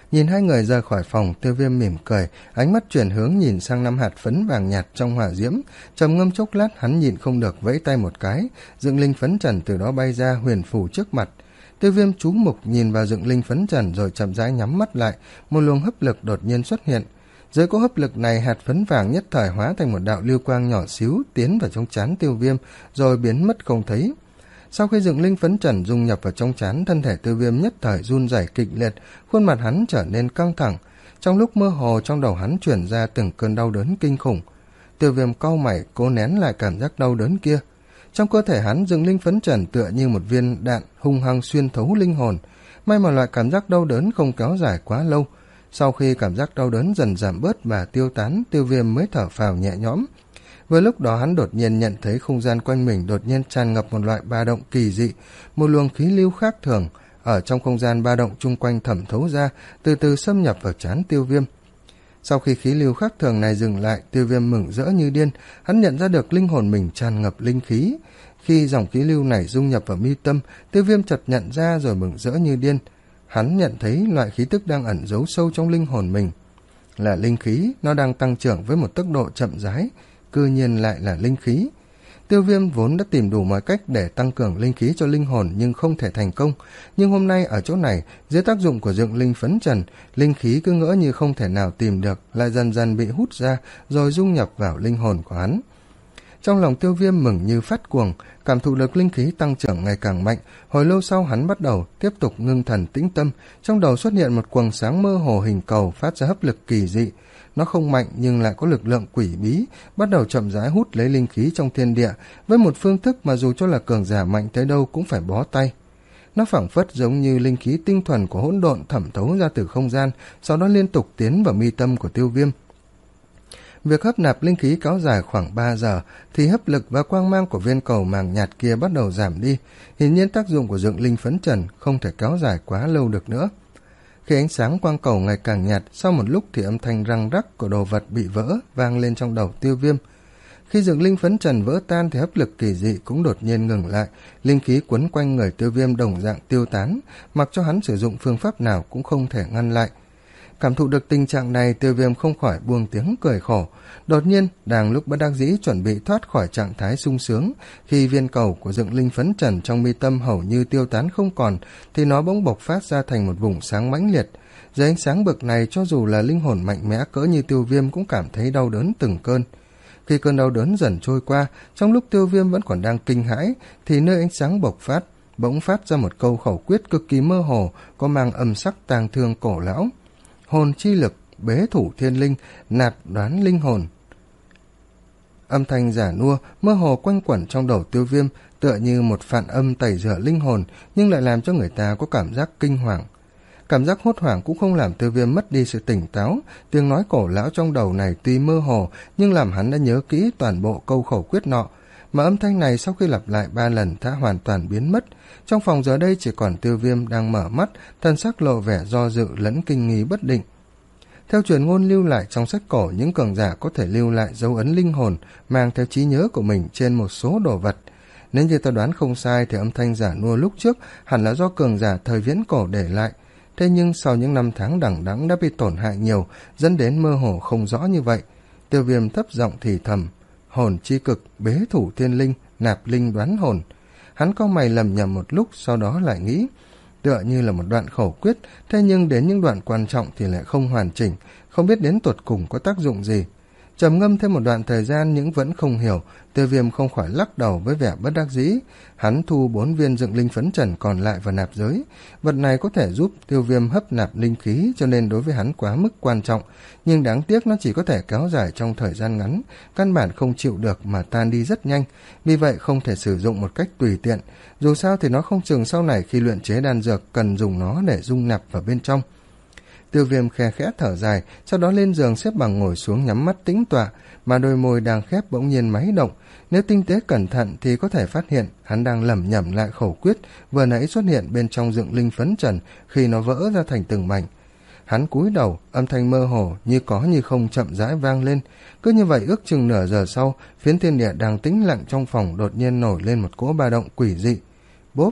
Nhìn hai người rời khỏi phòng, Tiêu Viêm mỉm cười, ánh mắt chuyển hướng nhìn sang năm hạt phấn vàng nhạt trong hỏa diễm. Trầm ngâm chốc lát, hắn nhịn không được vẫy tay một cái, dựng linh phấn trần từ đó bay ra huyền phù trước mặt. Tiêu Viêm chú mục nhìn vào dựng linh phấn trần rồi chậm rãi nhắm mắt lại, một luồng hấp lực đột nhiên xuất hiện. Dưới cỗ hấp lực này, hạt phấn vàng nhất thời hóa thành một đạo lưu quang nhỏ xíu tiến vào trong trán Tiêu Viêm rồi biến mất không thấy. Sau khi dựng linh phấn trần dung nhập vào trong trán, thân thể Tiêu Viêm nhất thời run rẩy kịch liệt, khuôn mặt hắn trở nên căng thẳng. Trong lúc mơ hồ, trong đầu hắn chuyển ra từng cơn đau đớn kinh khủng. Tiêu Viêm cau mày cố nén lại cảm giác đau đớn kia. Trong cơ thể hắn, dựng linh phấn trần tựa như một viên đạn hung hăng xuyên thấu linh hồn. May mà loại cảm giác đau đớn không kéo dài quá lâu. Sau khi cảm giác đau đớn dần giảm bớt và tiêu tán, Tiêu Viêm mới thở phào nhẹ nhõm. Vừa lúc đó hắn đột nhiên nhận thấy không gian quanh mình đột nhiên tràn ngập một loại ba động kỳ dị, một luồng khí lưu khác thường ở trong không gian ba động chung quanh thẩm thấu ra, từ từ xâm nhập vào trán Tiêu Viêm. Sau khi khí lưu khác thường này dừng lại, Tiêu Viêm mừng rỡ như điên, hắn nhận ra được linh hồn mình tràn ngập linh khí. Khi dòng khí lưu này dung nhập vào mi tâm, Tiêu Viêm chợt nhận ra rồi mừng rỡ như điên. Hắn nhận thấy loại khí tức đang ẩn giấu sâu trong linh hồn mình là linh khí, nó đang tăng trưởng với một tốc độ chậm rãi, cư nhiên lại là linh khí. Tiêu Viêm vốn đã tìm đủ mọi cách để tăng cường linh khí cho linh hồn nhưng không thể thành công, nhưng hôm nay ở chỗ này, dưới tác dụng của dựng linh phấn trần, linh khí cứ ngỡ như không thể nào tìm được, lại dần dần bị hút ra rồi dung nhập vào linh hồn của hắn. Trong lòng Tiêu Viêm mừng như phát cuồng, cảm thụ được linh khí tăng trưởng ngày càng mạnh. Hồi lâu sau, hắn bắt đầu tiếp tục ngưng thần tĩnh tâm, trong đầu xuất hiện một quầng sáng mơ hồ hình cầu phát ra hấp lực kỳ dị. Nó không mạnh nhưng lại có lực lượng quỷ bí, bắt đầu chậm rãi hút lấy linh khí trong thiên địa với một phương thức mà dù cho là cường giả mạnh tới đâu cũng phải bó tay. Nó phảng phất giống như linh khí tinh thuần của hỗn độn thẩm thấu ra từ không gian, sau đó liên tục tiến vào mi tâm của Tiêu Viêm. Việc hấp nạp linh khí kéo dài khoảng ba giờ thì hấp lực và quang mang của viên cầu màng nhạt kia bắt đầu giảm đi. Hiển nhiên tác dụng của dựng linh phấn trần không thể kéo dài quá lâu được nữa. Khi ánh sáng quang cầu ngày càng nhạt, sau một lúc thì âm thanh răng rắc của đồ vật bị vỡ vang lên trong đầu Tiêu Viêm. Khi dựng linh phấn trần vỡ tan thì hấp lực kỳ dị cũng đột nhiên ngừng lại, linh khí quấn quanh người Tiêu Viêm đồng dạng tiêu tán, mặc cho hắn sử dụng phương pháp nào cũng không thể ngăn lại. Cảm thụ được tình trạng này, Tiêu Viêm không khỏi buông tiếng cười khổ. Đột nhiên, đang lúc bất đắc dĩ chuẩn bị thoát khỏi trạng thái sung sướng, khi viên cầu của dựng linh phấn trần trong mi tâm hầu như tiêu tán không còn, thì nó bỗng bộc phát ra thành một vùng sáng mãnh liệt. Dưới ánh sáng bực này, cho dù là linh hồn mạnh mẽ cỡ như Tiêu Viêm cũng cảm thấy đau đớn từng cơn. Khi cơn đau đớn dần trôi qua, trong lúc Tiêu Viêm vẫn còn đang kinh hãi, thì nơi ánh sáng bộc phát bỗng phát ra một câu khẩu quyết cực kỳ mơ hồ, có mang âm sắc tang thương cổ lão. Hồn chi lực, bế thủ thiên linh, nạp đoán linh hồn. Âm thanh giả nua, mơ hồ quanh quẩn trong đầu Tiêu Viêm, tựa như một phản âm tẩy rửa linh hồn, nhưng lại làm cho người ta có cảm giác kinh hoàng. Cảm giác hốt hoảng cũng không làm Tiêu Viêm mất đi sự tỉnh táo. Tiếng nói cổ lão trong đầu này tuy mơ hồ, nhưng làm hắn đã nhớ kỹ toàn bộ câu khẩu quyết nọ. Mà âm thanh này sau khi lặp lại ba lần đã hoàn toàn biến mất. Trong phòng giờ đây chỉ còn Tiêu Viêm đang mở mắt, thân sắc lộ vẻ do dự lẫn kinh nghi bất định. Theo truyền ngôn lưu lại trong sách cổ, những cường giả có thể lưu lại dấu ấn linh hồn, mang theo trí nhớ của mình trên một số đồ vật. Nếu như ta đoán không sai thì âm thanh giả nua lúc trước hẳn là do cường giả thời viễn cổ để lại. Thế nhưng sau những năm tháng đằng đẵng đã bị tổn hại nhiều, dẫn đến mơ hồ không rõ như vậy. Tiêu Viêm thấp giọng thì thầm: hồn chi cực, bế thủ thiên linh, nạp linh đoán hồn. Hắn cau mày lầm nhầm một lúc, sau đó lại nghĩ, tựa như là một đoạn khẩu quyết, thế nhưng đến những đoạn quan trọng thì lại không hoàn chỉnh, không biết đến tột cùng có tác dụng gì. Trầm ngâm thêm một đoạn thời gian nhưng vẫn không hiểu, Tiêu Viêm không khỏi lắc đầu với vẻ bất đắc dĩ. Hắn thu bốn viên dựng linh phấn trần còn lại vào nạp giới. Vật này có thể giúp Tiêu Viêm hấp nạp linh khí, cho nên đối với hắn quá mức quan trọng, nhưng đáng tiếc nó chỉ có thể kéo dài trong thời gian ngắn, căn bản không chịu được mà tan đi rất nhanh, vì vậy không thể sử dụng một cách tùy tiện. Dù sao thì nó không chừng sau này khi luyện chế đan dược cần dùng nó để dung nạp vào bên trong. Tiêu Viêm khe khẽ thở dài, sau đó lên giường xếp bằng ngồi xuống nhắm mắt tĩnh tọa, mà đôi môi đang khép bỗng nhiên máy động. Nếu tinh tế cẩn thận thì có thể phát hiện hắn đang lẩm nhẩm lại khẩu quyết vừa nãy xuất hiện bên trong dựng linh phấn trần khi nó vỡ ra thành từng mảnh. Hắn cúi đầu, âm thanh mơ hồ như có như không chậm rãi vang lên. Cứ như vậy ước chừng nửa giờ sau, phiến thiên địa đang tĩnh lặng trong phòng đột nhiên nổi lên một cỗ ba động quỷ dị. Bốp!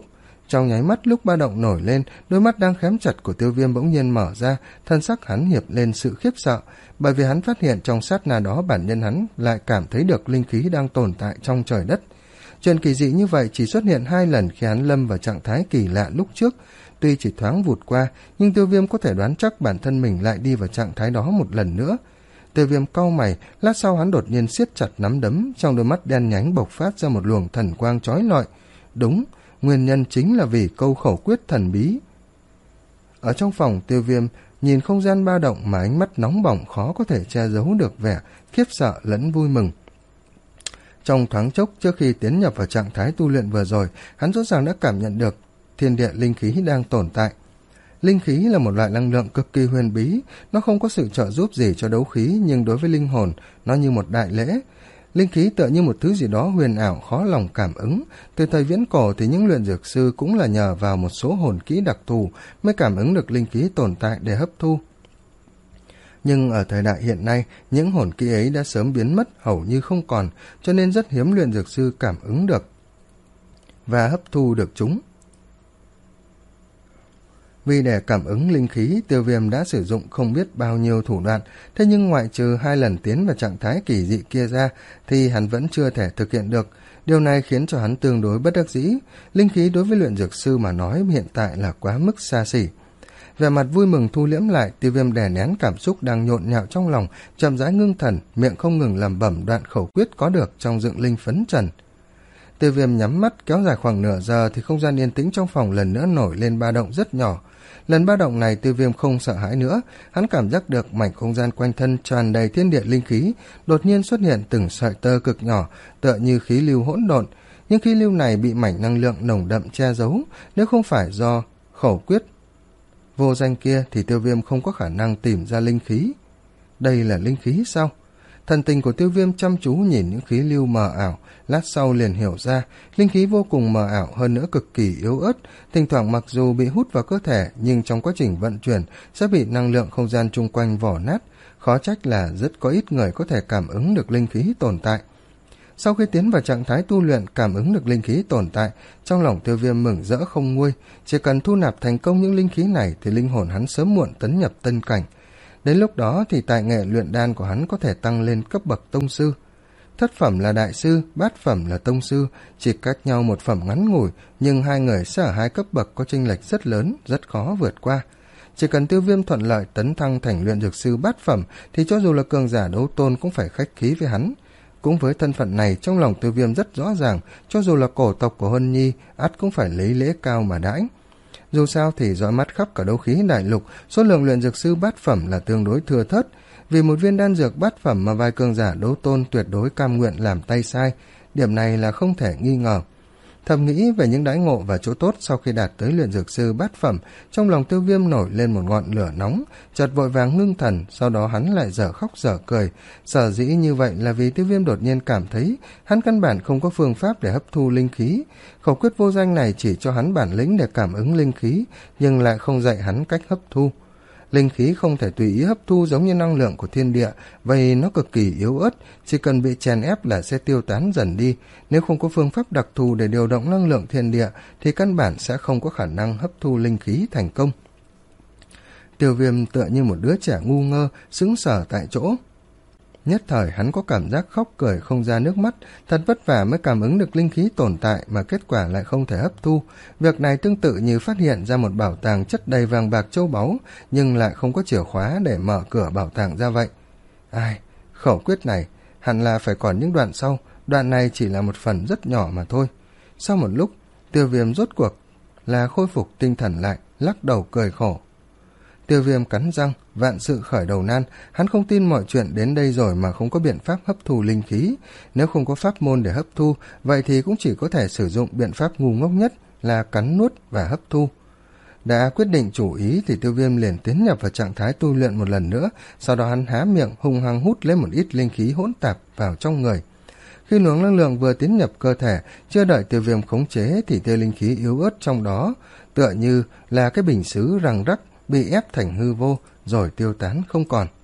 Trong nháy mắt lúc ba động nổi lên, đôi mắt đang khép chặt của Tiêu Viêm bỗng nhiên mở ra, thân sắc hắn hiệp lên sự khiếp sợ, bởi vì hắn phát hiện trong sát na đó bản nhân hắn lại cảm thấy được linh khí đang tồn tại trong trời đất. Chuyện kỳ dị như vậy chỉ xuất hiện hai lần khi hắn lâm vào trạng thái kỳ lạ lúc trước. Tuy chỉ thoáng vụt qua, nhưng Tiêu Viêm có thể đoán chắc bản thân mình lại đi vào trạng thái đó một lần nữa. Tiêu Viêm cau mày, lát sau hắn đột nhiên siết chặt nắm đấm, trong đôi mắt đen nhánh bộc phát ra một luồng thần quang chói lọi. Đúng, nguyên nhân chính là vì câu khẩu quyết thần bí. Ở trong phòng, Tiêu Viêm nhìn không gian ba động mà ánh mắt nóng bỏng khó có thể che giấu được vẻ khiếp sợ lẫn vui mừng. Trong thoáng chốc trước khi tiến nhập vào trạng thái tu luyện vừa rồi, hắn rõ ràng đã cảm nhận được thiên địa linh khí đang tồn tại. Linh khí là một loại năng lượng cực kỳ huyền bí, nó không có sự trợ giúp gì cho đấu khí, nhưng đối với linh hồn, nó như một đại lễ. Linh khí tựa như một thứ gì đó huyền ảo khó lòng cảm ứng. Từ thời viễn cổ thì những luyện dược sư cũng là nhờ vào một số hồn kỹ đặc thù mới cảm ứng được linh khí tồn tại để hấp thu. Nhưng ở thời đại hiện nay, những hồn kỹ ấy đã sớm biến mất, hầu như không còn, cho nên rất hiếm luyện dược sư cảm ứng được và hấp thu được chúng. Vì để cảm ứng linh khí, Tiêu Viêm đã sử dụng không biết bao nhiêu thủ đoạn, thế nhưng ngoại trừ hai lần tiến vào trạng thái kỳ dị kia ra, thì hắn vẫn chưa thể thực hiện được. Điều này khiến cho hắn tương đối bất đắc dĩ. Linh khí đối với luyện dược sư mà nói hiện tại là quá mức xa xỉ. Vẻ mặt vui mừng thu liễm lại, Tiêu Viêm đè nén cảm xúc đang nhộn nhạo trong lòng, chậm rãi ngưng thần, miệng không ngừng lẩm bẩm đoạn khẩu quyết có được trong dựng linh phấn trần. Tiêu Viêm nhắm mắt kéo dài khoảng nửa giờ thì không gian yên tĩnh trong phòng lần nữa nổi lên ba động rất nhỏ. Lần ba động này Tiêu Viêm không sợ hãi nữa, hắn cảm giác được mảnh không gian quanh thân tràn đầy thiên địa linh khí, đột nhiên xuất hiện từng sợi tơ cực nhỏ, tựa như khí lưu hỗn độn, nhưng khí lưu này bị mảnh năng lượng nồng đậm che giấu, nếu không phải do khẩu quyết vô danh kia thì Tiêu Viêm không có khả năng tìm ra linh khí. Đây là linh khí sao? Thần tình của Tiêu Viêm chăm chú nhìn những khí lưu mờ ảo, lát sau liền hiểu ra, linh khí vô cùng mờ ảo, hơn nữa cực kỳ yếu ớt, thỉnh thoảng mặc dù bị hút vào cơ thể, nhưng trong quá trình vận chuyển sẽ bị năng lượng không gian chung quanh vỏ nát, khó trách là rất có ít người có thể cảm ứng được linh khí tồn tại. Sau khi tiến vào trạng thái tu luyện, cảm ứng được linh khí tồn tại, trong lòng Tiêu Viêm mừng rỡ không nguôi, chỉ cần thu nạp thành công những linh khí này thì linh hồn hắn sớm muộn tấn nhập tân cảnh. Đến lúc đó thì tài nghệ luyện đan của hắn có thể tăng lên cấp bậc tông sư. Thất phẩm là đại sư, bát phẩm là tông sư, chỉ cách nhau một phẩm ngắn ngủi, nhưng hai người sẽ ở hai cấp bậc có chênh lệch rất lớn, rất khó vượt qua. Chỉ cần Tiêu Viêm thuận lợi tấn thăng thành luyện dược sư bát phẩm thì cho dù là cường giả đấu tôn cũng phải khách khí với hắn. Cũng với thân phận này, trong lòng Tiêu Viêm rất rõ ràng, cho dù là cổ tộc của Huân Nhi, ắt cũng phải lấy lễ cao mà đãi. Dù sao thì dõi mắt khắp cả đấu khí đại lục, số lượng luyện dược sư bát phẩm là tương đối thưa thớt. Vì một viên đan dược bát phẩm mà vài cường giả đấu tôn tuyệt đối cam nguyện làm tay sai, điểm này là không thể nghi ngờ. Thầm nghĩ về những đãi ngộ và chỗ tốt sau khi đạt tới luyện dược sư bát phẩm, trong lòng Tiêu Viêm nổi lên một ngọn lửa nóng, chợt vội vàng ngưng thần, sau đó hắn lại dở khóc dở cười. Sở dĩ như vậy là vì Tiêu Viêm đột nhiên cảm thấy hắn căn bản không có phương pháp để hấp thu linh khí. Khẩu quyết vô danh này chỉ cho hắn bản lĩnh để cảm ứng linh khí, nhưng lại không dạy hắn cách hấp thu. Linh khí không thể tùy ý hấp thu giống như năng lượng của thiên địa, vậy nó cực kỳ yếu ớt, chỉ cần bị chèn ép là sẽ tiêu tán dần đi. Nếu không có phương pháp đặc thù để điều động năng lượng thiên địa thì căn bản sẽ không có khả năng hấp thu linh khí thành công. Tiêu Viêm tựa như một đứa trẻ ngu ngơ, sững sờ tại chỗ. Nhất thời hắn có cảm giác khóc cười không ra nước mắt, thật vất vả mới cảm ứng được linh khí tồn tại mà kết quả lại không thể hấp thu. Việc này tương tự như phát hiện ra một bảo tàng chất đầy vàng bạc châu báu, nhưng lại không có chìa khóa để mở cửa bảo tàng ra vậy. Ai, khẩu quyết này hẳn là phải còn những đoạn sau, đoạn này chỉ là một phần rất nhỏ mà thôi. Sau một lúc, Tiêu Viêm rốt cuộc là khôi phục tinh thần lại, lắc đầu cười khổ. Tiêu Viêm cắn răng, vạn sự khởi đầu nan, hắn không tin mọi chuyện đến đây rồi mà không có biện pháp hấp thu linh khí. Nếu không có pháp môn để hấp thu, vậy thì cũng chỉ có thể sử dụng biện pháp ngu ngốc nhất là cắn nuốt và hấp thu. Đã quyết định chủ ý thì Tiêu Viêm liền tiến nhập vào trạng thái tu luyện một lần nữa, sau đó hắn há miệng hung hăng hút lấy một ít linh khí hỗn tạp vào trong người. Khi luồng năng lượng vừa tiến nhập cơ thể, chưa đợi Tiêu Viêm khống chế thì tia linh khí yếu ớt trong đó, tựa như là cái bình sứ răng rắc, bị ép thành hư vô rồi tiêu tán không còn.